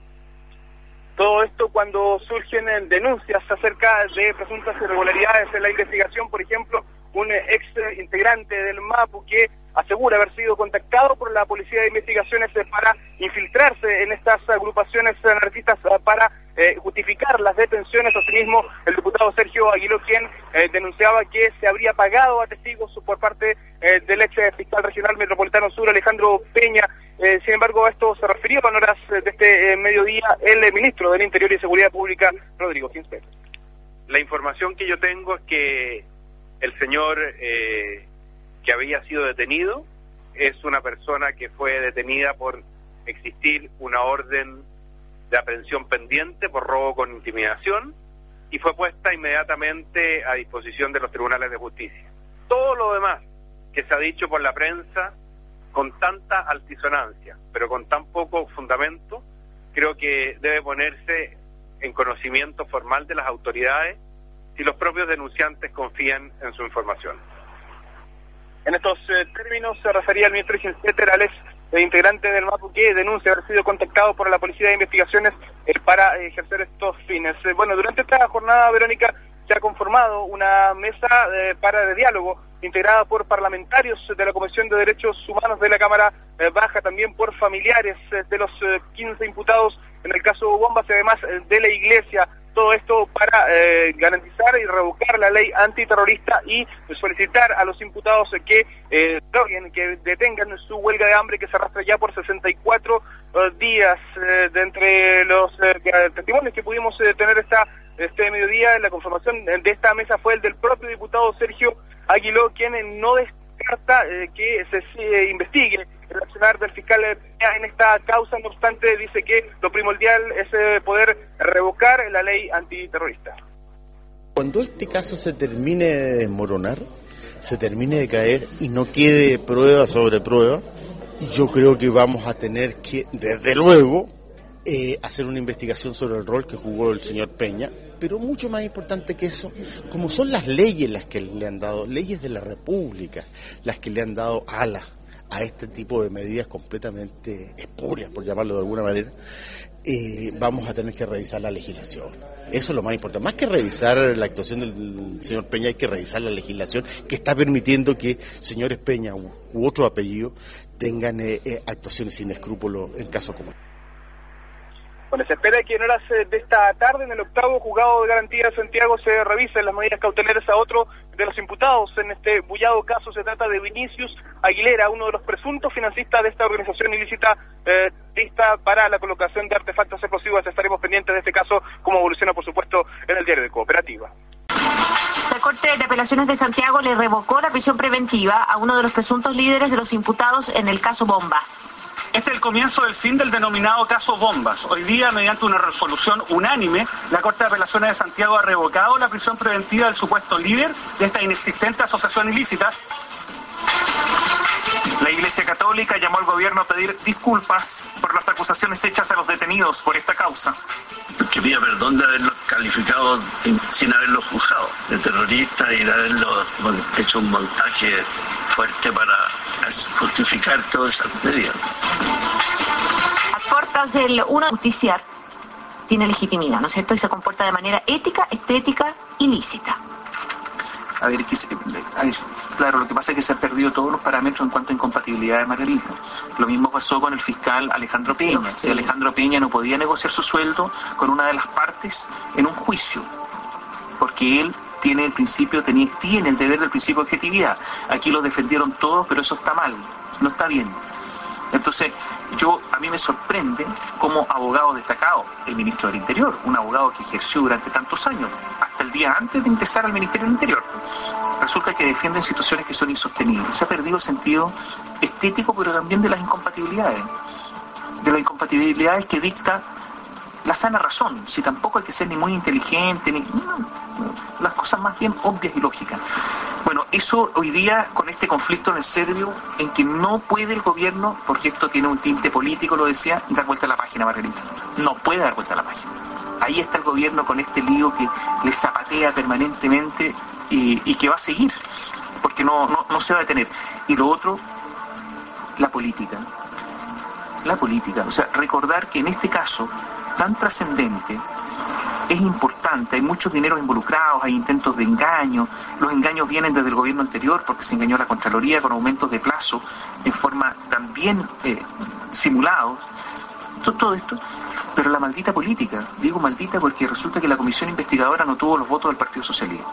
Todo esto cuando surgen denuncias acerca de presuntas irregularidades en la investigación. Por ejemplo, un ex integrante del MAPU que asegura haber sido contactado por la Policía de Investigaciones para infiltrarse en estas agrupaciones anarquistas para eh, justificar las detenciones. Asimismo, el diputado Sergio Aguiló, quien eh, denunciaba que se habría pagado a testigos por parte eh, del ex fiscal regional metropolitano sur, Alejandro Peña. Eh, sin embargo, a esto se refirió en horas de este eh, mediodía el eh, ministro del Interior y Seguridad Pública, Rodrigo Hinspeter. La información que yo tengo es que el señor eh, que había sido detenido es una persona que fue detenida por existir una orden de aprehensión pendiente por robo con intimidación y fue puesta inmediatamente a disposición de los tribunales de justicia. Todo lo demás que se ha dicho por la prensa con tanta altisonancia, pero con tan poco fundamento, creo que debe ponerse en conocimiento formal de las autoridades si los propios denunciantes confían en su información. En estos eh, términos se refería el ministro Hinspeter al ex eh, integrante del MAPU, que denuncia haber sido contactado por la Policía de Investigaciones eh, para eh, ejercer estos fines. Eh, bueno, durante esta jornada, Verónica, se ha conformado una mesa eh, para de diálogo integrada por parlamentarios de la Comisión de Derechos Humanos de la Cámara eh, Baja, también por familiares eh, de los eh, quince imputados en el caso Bombas y además eh, de la Iglesia. Todo esto para eh, garantizar y revocar la ley antiterrorista y solicitar a los imputados que eh, que detengan su huelga de hambre que se arrastra ya por sesenta y cuatro uh, días. Eh, de entre los eh, testimonios que pudimos eh, tener esta este mediodía en la conformación de esta mesa fue el del propio diputado Sergio Aguiló, quien eh, no descarta eh, que se eh, investigue el accionar del fiscal en esta causa. No obstante, dice que lo primordial es eh, poder revocar la ley antiterrorista. Cuando este caso se termine de desmoronar, se termine de caer y no quede prueba sobre prueba, yo creo que vamos a tener que, desde luego, eh, hacer una investigación sobre el rol que jugó el señor Peña, pero mucho más importante que eso, como son las leyes las que le han dado, leyes de la República, las que le han dado alas a este tipo de medidas completamente espurias, por llamarlo de alguna manera, eh, vamos a tener que revisar la legislación. Eso es lo más importante. Más que revisar la actuación del señor Peña, hay que revisar la legislación que está permitiendo que señores Peña u, u otros apellidos tengan eh, eh, actuaciones sin escrúpulos en casos como este. Bueno, se espera que en horas de esta tarde, en el octavo juzgado de garantía de Santiago, se revisen las medidas cautelares a otro de los imputados. En este bullado caso se trata de Vinicius Aguilera, uno de los presuntos financistas de esta organización ilícita eh, lista para la colocación de artefactos explosivos. Estaremos pendientes de este caso, como evoluciona, por supuesto, en el diario de Cooperativa. La Corte de Apelaciones de Santiago le revocó la prisión preventiva a uno de los presuntos líderes de los imputados en el caso Bomba. Este es el comienzo del fin del denominado caso Bombas. Hoy día, mediante una resolución unánime, la Corte de Apelaciones de Santiago ha revocado la prisión preventiva del supuesto líder de esta inexistente asociación ilícita. La Iglesia Católica llamó al gobierno a pedir disculpas por las acusaciones hechas a los detenidos por esta causa. Que pida perdón de haberlos calificado sin haberlos juzgado de terroristas y de haberlos bueno, hecho un montaje fuerte para justificar todas esas medidas. A cortas del uno justiciar tiene legitimidad, ¿no es cierto? Y se comporta de manera ética, estética y lícita. A ver, que se, a ver, claro, lo que pasa es que se han perdido todos los parámetros en cuanto a incompatibilidad de Margarita. Lo mismo pasó con el fiscal Alejandro Peña. Si Alejandro Peña no podía negociar su sueldo con una de las partes en un juicio, porque él tiene el principio, tenía, tiene el deber del principio de objetividad. Aquí lo defendieron todos, pero eso está mal, no está bien. Entonces, yo a mí me sorprende como abogado destacado, el ministro del Interior, un abogado que ejerció durante tantos años, hasta el día antes de ingresar al Ministerio del Interior, resulta que defienden situaciones que son insostenibles. Se ha perdido el sentido estético, pero también de las incompatibilidades, de las incompatibilidades que dicta la sana razón. Si tampoco hay que ser ni muy inteligente, ni no, no, las cosas más bien obvias y lógicas. Bueno, eso hoy día, con este conflicto en el serbio, en que no puede el gobierno, porque esto tiene un tinte político, lo decía, dar vuelta a la página, Margarita. No puede dar vuelta a la página. Ahí está el gobierno con este lío que le zapatea permanentemente y, y que va a seguir, porque no, no, no se va a detener. Y lo otro, la política. La política. O sea, recordar que en este caso tan trascendente, es importante, hay muchos dineros involucrados, hay intentos de engaño, los engaños vienen desde el gobierno anterior porque se engañó a la Contraloría con aumentos de plazo en forma también eh, simulados, todo, todo esto, pero la maldita política, digo maldita porque resulta que la comisión investigadora no tuvo los votos del Partido Socialista.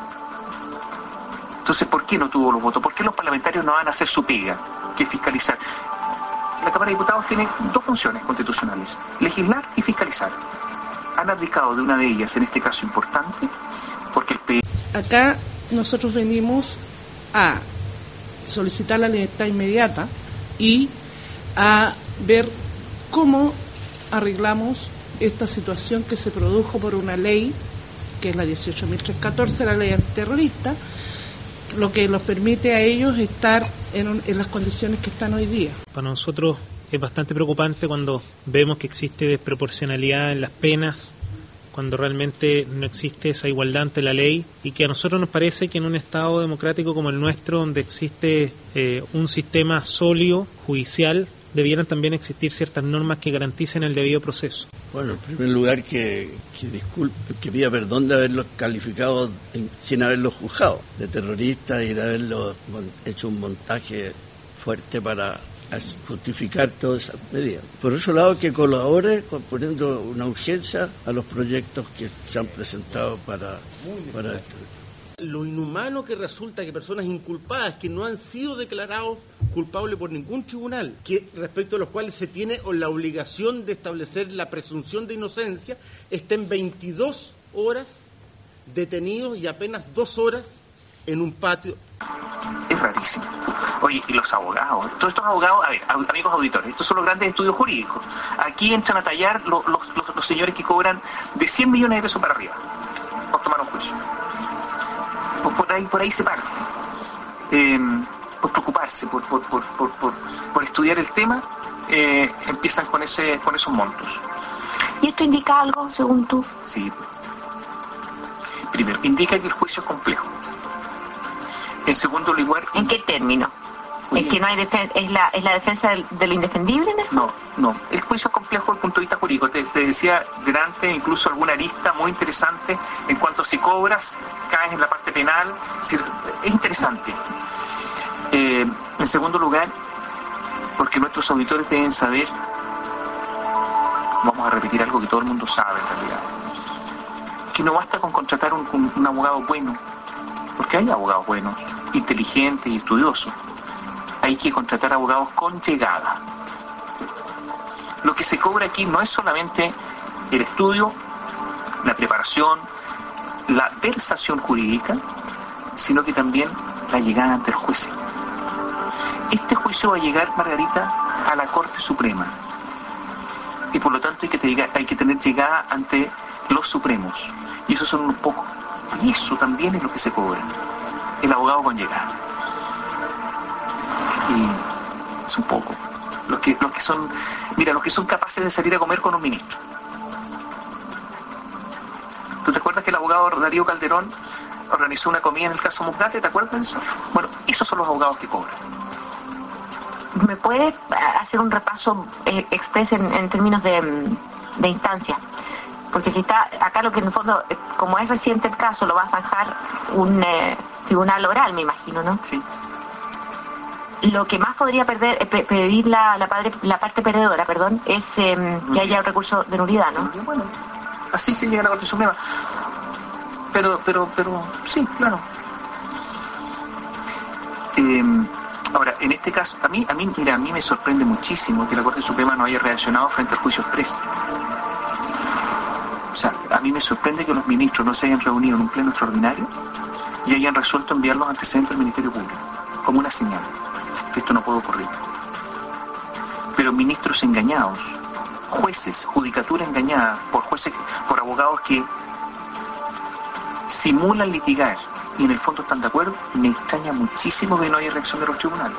Entonces, ¿por qué no tuvo los votos? ¿Por qué los parlamentarios no van a hacer su pega, que es fiscalizar? La Cámara de Diputados tiene dos funciones constitucionales, legislar y fiscalizar. Han abdicado de una de ellas, en este caso importante, porque el P... Acá nosotros venimos a solicitar la libertad inmediata y a ver cómo arreglamos esta situación que se produjo por una ley, que es la dieciocho mil trescientos catorce, la ley antiterrorista, lo que nos permite a ellos estar en, un, en las condiciones que están hoy día. Para nosotros es bastante preocupante cuando vemos que existe desproporcionalidad en las penas, cuando realmente no existe esa igualdad ante la ley, y que a nosotros nos parece que en un Estado democrático como el nuestro, donde existe eh, un sistema sólido, judicial, debieran también existir ciertas normas que garanticen el debido proceso. Bueno, en primer lugar que, que disculpe, que pida perdón de haberlos calificado en, sin haberlos juzgado de terroristas y de haberlos bon, hecho un montaje fuerte para justificar todas esas medidas. Por otro lado, que colabore poniendo una urgencia a los proyectos que se han presentado para, para esto. Lo inhumano que resulta que personas inculpadas que no han sido declarados culpables por ningún tribunal, que respecto a los cuales se tiene la obligación de establecer la presunción de inocencia, estén veintidós horas detenidos y apenas dos horas en un patio. Es rarísimo. Oye, y los abogados, todos estos abogados, a ver, amigos auditores, estos son los grandes estudios jurídicos. Aquí entran a tallar los, los, los, los señores que cobran de cien millones de pesos para arriba por tomar un juicio. Por, por ahí por ahí se paran. Eh, por preocuparse, por, por, por, por, por, por estudiar el tema, eh, empiezan con ese con esos montos. ¿Y esto indica algo, según tú? Sí. Primero, indica que el juicio es complejo. En segundo lugar... ¿En qué término? ¿Es que no hay defen- es la es la defensa del, de lo indefendible? No, no. El juicio es complejo desde el punto de vista jurídico. Te, te decía delante incluso alguna arista muy interesante en cuanto a si cobras, caes en la parte penal. Si, es interesante. Eh, en segundo lugar, porque nuestros auditores deben saber, vamos a repetir algo que todo el mundo sabe en realidad, que no basta con contratar un, un, un abogado bueno, porque hay abogados buenos, inteligentes y estudiosos. Hay que contratar abogados con llegada. Lo que se cobra aquí no es solamente el estudio, la preparación, la versación jurídica, sino que también la llegada ante el juez. Este juicio va a llegar, Margarita, a la Corte Suprema. Y por lo tanto hay que, te, hay que tener llegada ante los Supremos. Y esos son unos pocos. Y eso también es lo que se cobra. El abogado con llegada. Y es un poco. Los que, los que son, mira, los que son capaces de salir a comer con un ministro. ¿Tú te acuerdas que el abogado Darío Calderón organizó una comida en el caso Musgate? ¿Te acuerdas de eso? Bueno, esos son los abogados que cobran. ¿Me puede hacer un repaso eh, express en, en términos de, de instancia? Porque si está, acá lo que en el fondo, como es reciente el caso, lo va a zanjar un eh, tribunal oral, me imagino, ¿no? Sí. Lo que más podría perder, eh, pe- pedir la, la, padre, la parte perdedora, perdón, es eh, que haya un recurso de nulidad, ¿no? Bueno, así se llega a la Corte Suprema. Pero, pero, pero, sí, claro. Eh, ahora, en este caso, a mí, a mí, mira, a mí me sorprende muchísimo que la Corte Suprema no haya reaccionado frente al juicio expreso. O sea, a mí me sorprende que los ministros no se hayan reunido en un pleno extraordinario y hayan resuelto enviar los antecedentes al Ministerio Público, como una señal que esto no puede ocurrir. Pero ministros engañados, jueces, judicatura engañada por jueces, por abogados que simulan litigar y en el fondo están de acuerdo, me extraña muchísimo que no haya reacción de los tribunales.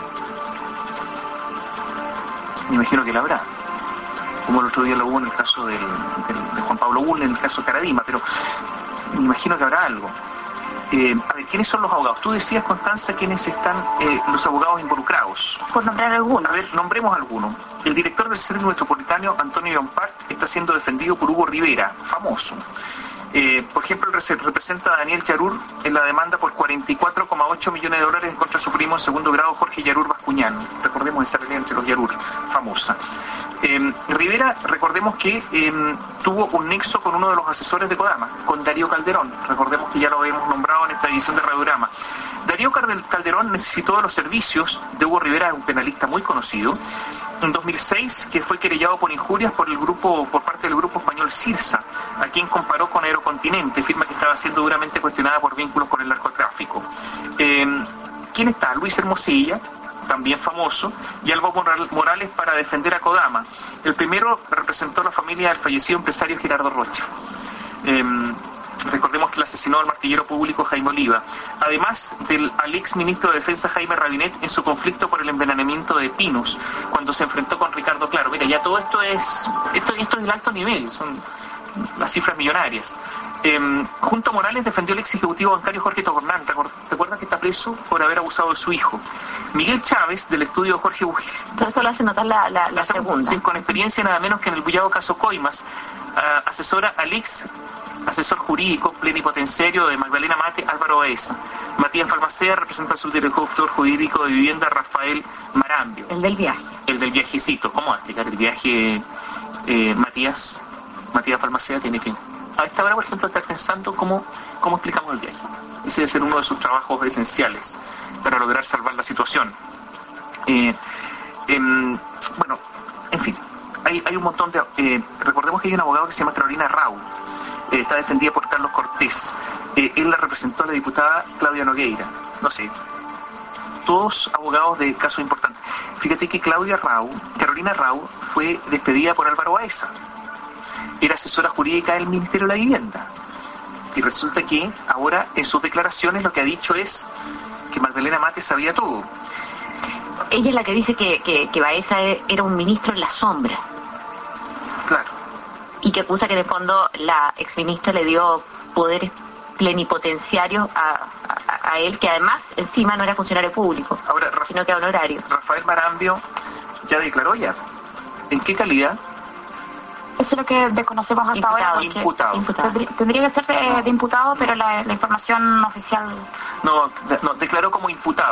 Me imagino que la habrá, como el otro día lo hubo en el caso del, del, de Juan Pablo Bulnes, en el caso de Caradima, pero me imagino que habrá algo. Eh, a ver, ¿quiénes son los abogados? Tú decías, Constanza, quiénes están eh, los abogados involucrados. Por nombrar algunos. A ver, nombremos algunos. El director del Centro Metropolitano, Antonio Llompart, está siendo defendido por Hugo Rivera, famoso. Eh, por ejemplo, representa a Daniel Yarur en la demanda por cuarenta y cuatro coma ocho millones de dólares en contra de su primo en segundo grado, Jorge Yarur Bascuñán. Recordemos esa pelea entre los Yarur, famosa. Eh, Rivera, recordemos que eh, tuvo un nexo con uno de los asesores de Kodama, con Darío Calderón. Recordemos que ya lo habíamos nombrado en esta edición de Radiograma. Darío Calderón necesitó de los servicios de Hugo Rivera, un penalista muy conocido, en dos mil seis, que fue querellado por injurias por el grupo, por parte del grupo español Cirsa, a quien comparó con Aerocontinente, firma que estaba siendo duramente cuestionada por vínculos con el narcotráfico. Eh, ¿Quién está? Luis Hermosilla, también famoso, y Alba Morales para defender a Kodama. El primero representó a la familia del fallecido empresario Gerardo Rocha. Eh, recordemos que le asesinó al martillero público Jaime Oliva, además del al ex ministro de Defensa Jaime Rabinet en su conflicto por el envenenamiento de Pinos, cuando se enfrentó con Ricardo Claro. Mira, ya todo esto es esto, esto es el alto nivel, son las cifras millonarias. Eh, junto a Morales defendió el ex ejecutivo bancario Jorge Tocornán. Recuerda que está preso por haber abusado de su hijo. Miguel Chávez, del estudio Jorge Bujel. Todo esto lo hace notar la, la, la segunda. Sí, con experiencia nada menos que en el bullado caso Coimas, uh, asesora al ex asesor jurídico plenipotenciario de Magdalena Mate, Álvaro Baeza. Matías Balmaceda representa al subdirector jurídico de vivienda, Rafael Marambio. El del viaje. El del viajecito. ¿Cómo va a explicar el viaje, eh, Matías? Matías Balmaceda tiene que... A esta hora, por ejemplo, estar pensando cómo, cómo explicamos el viaje. Ese debe ser uno de sus trabajos esenciales para lograr salvar la situación. Eh, eh, bueno, en fin, hay, hay un montón de... Eh, recordemos que hay un abogado que se llama Carolina Rau, eh, está defendida por Carlos Cortés. Eh, él la representó a la diputada Claudia Nogueira. No sé, todos abogados de casos importantes. Fíjate que Claudia Rau, Carolina Rau, fue despedida por Álvaro Baeza. Era asesora jurídica del Ministerio de la Vivienda. Y resulta que ahora en sus declaraciones lo que ha dicho es que Magdalena Mate sabía todo. Ella es la que dice que, que, que Baeza era un ministro en la sombra. Claro. Y que acusa que en el fondo la exministra le dio poderes plenipotenciarios a, a, a él, que además encima no era funcionario público, ahora, sino que era honorario. Rafael Marambio ya declaró ya. ¿En qué calidad? Eso es lo que desconocemos hasta imputado, ahora. Imputado. imputado. Tendría que ser de, de imputado, pero la, la información oficial... No, no, declaró como imputado.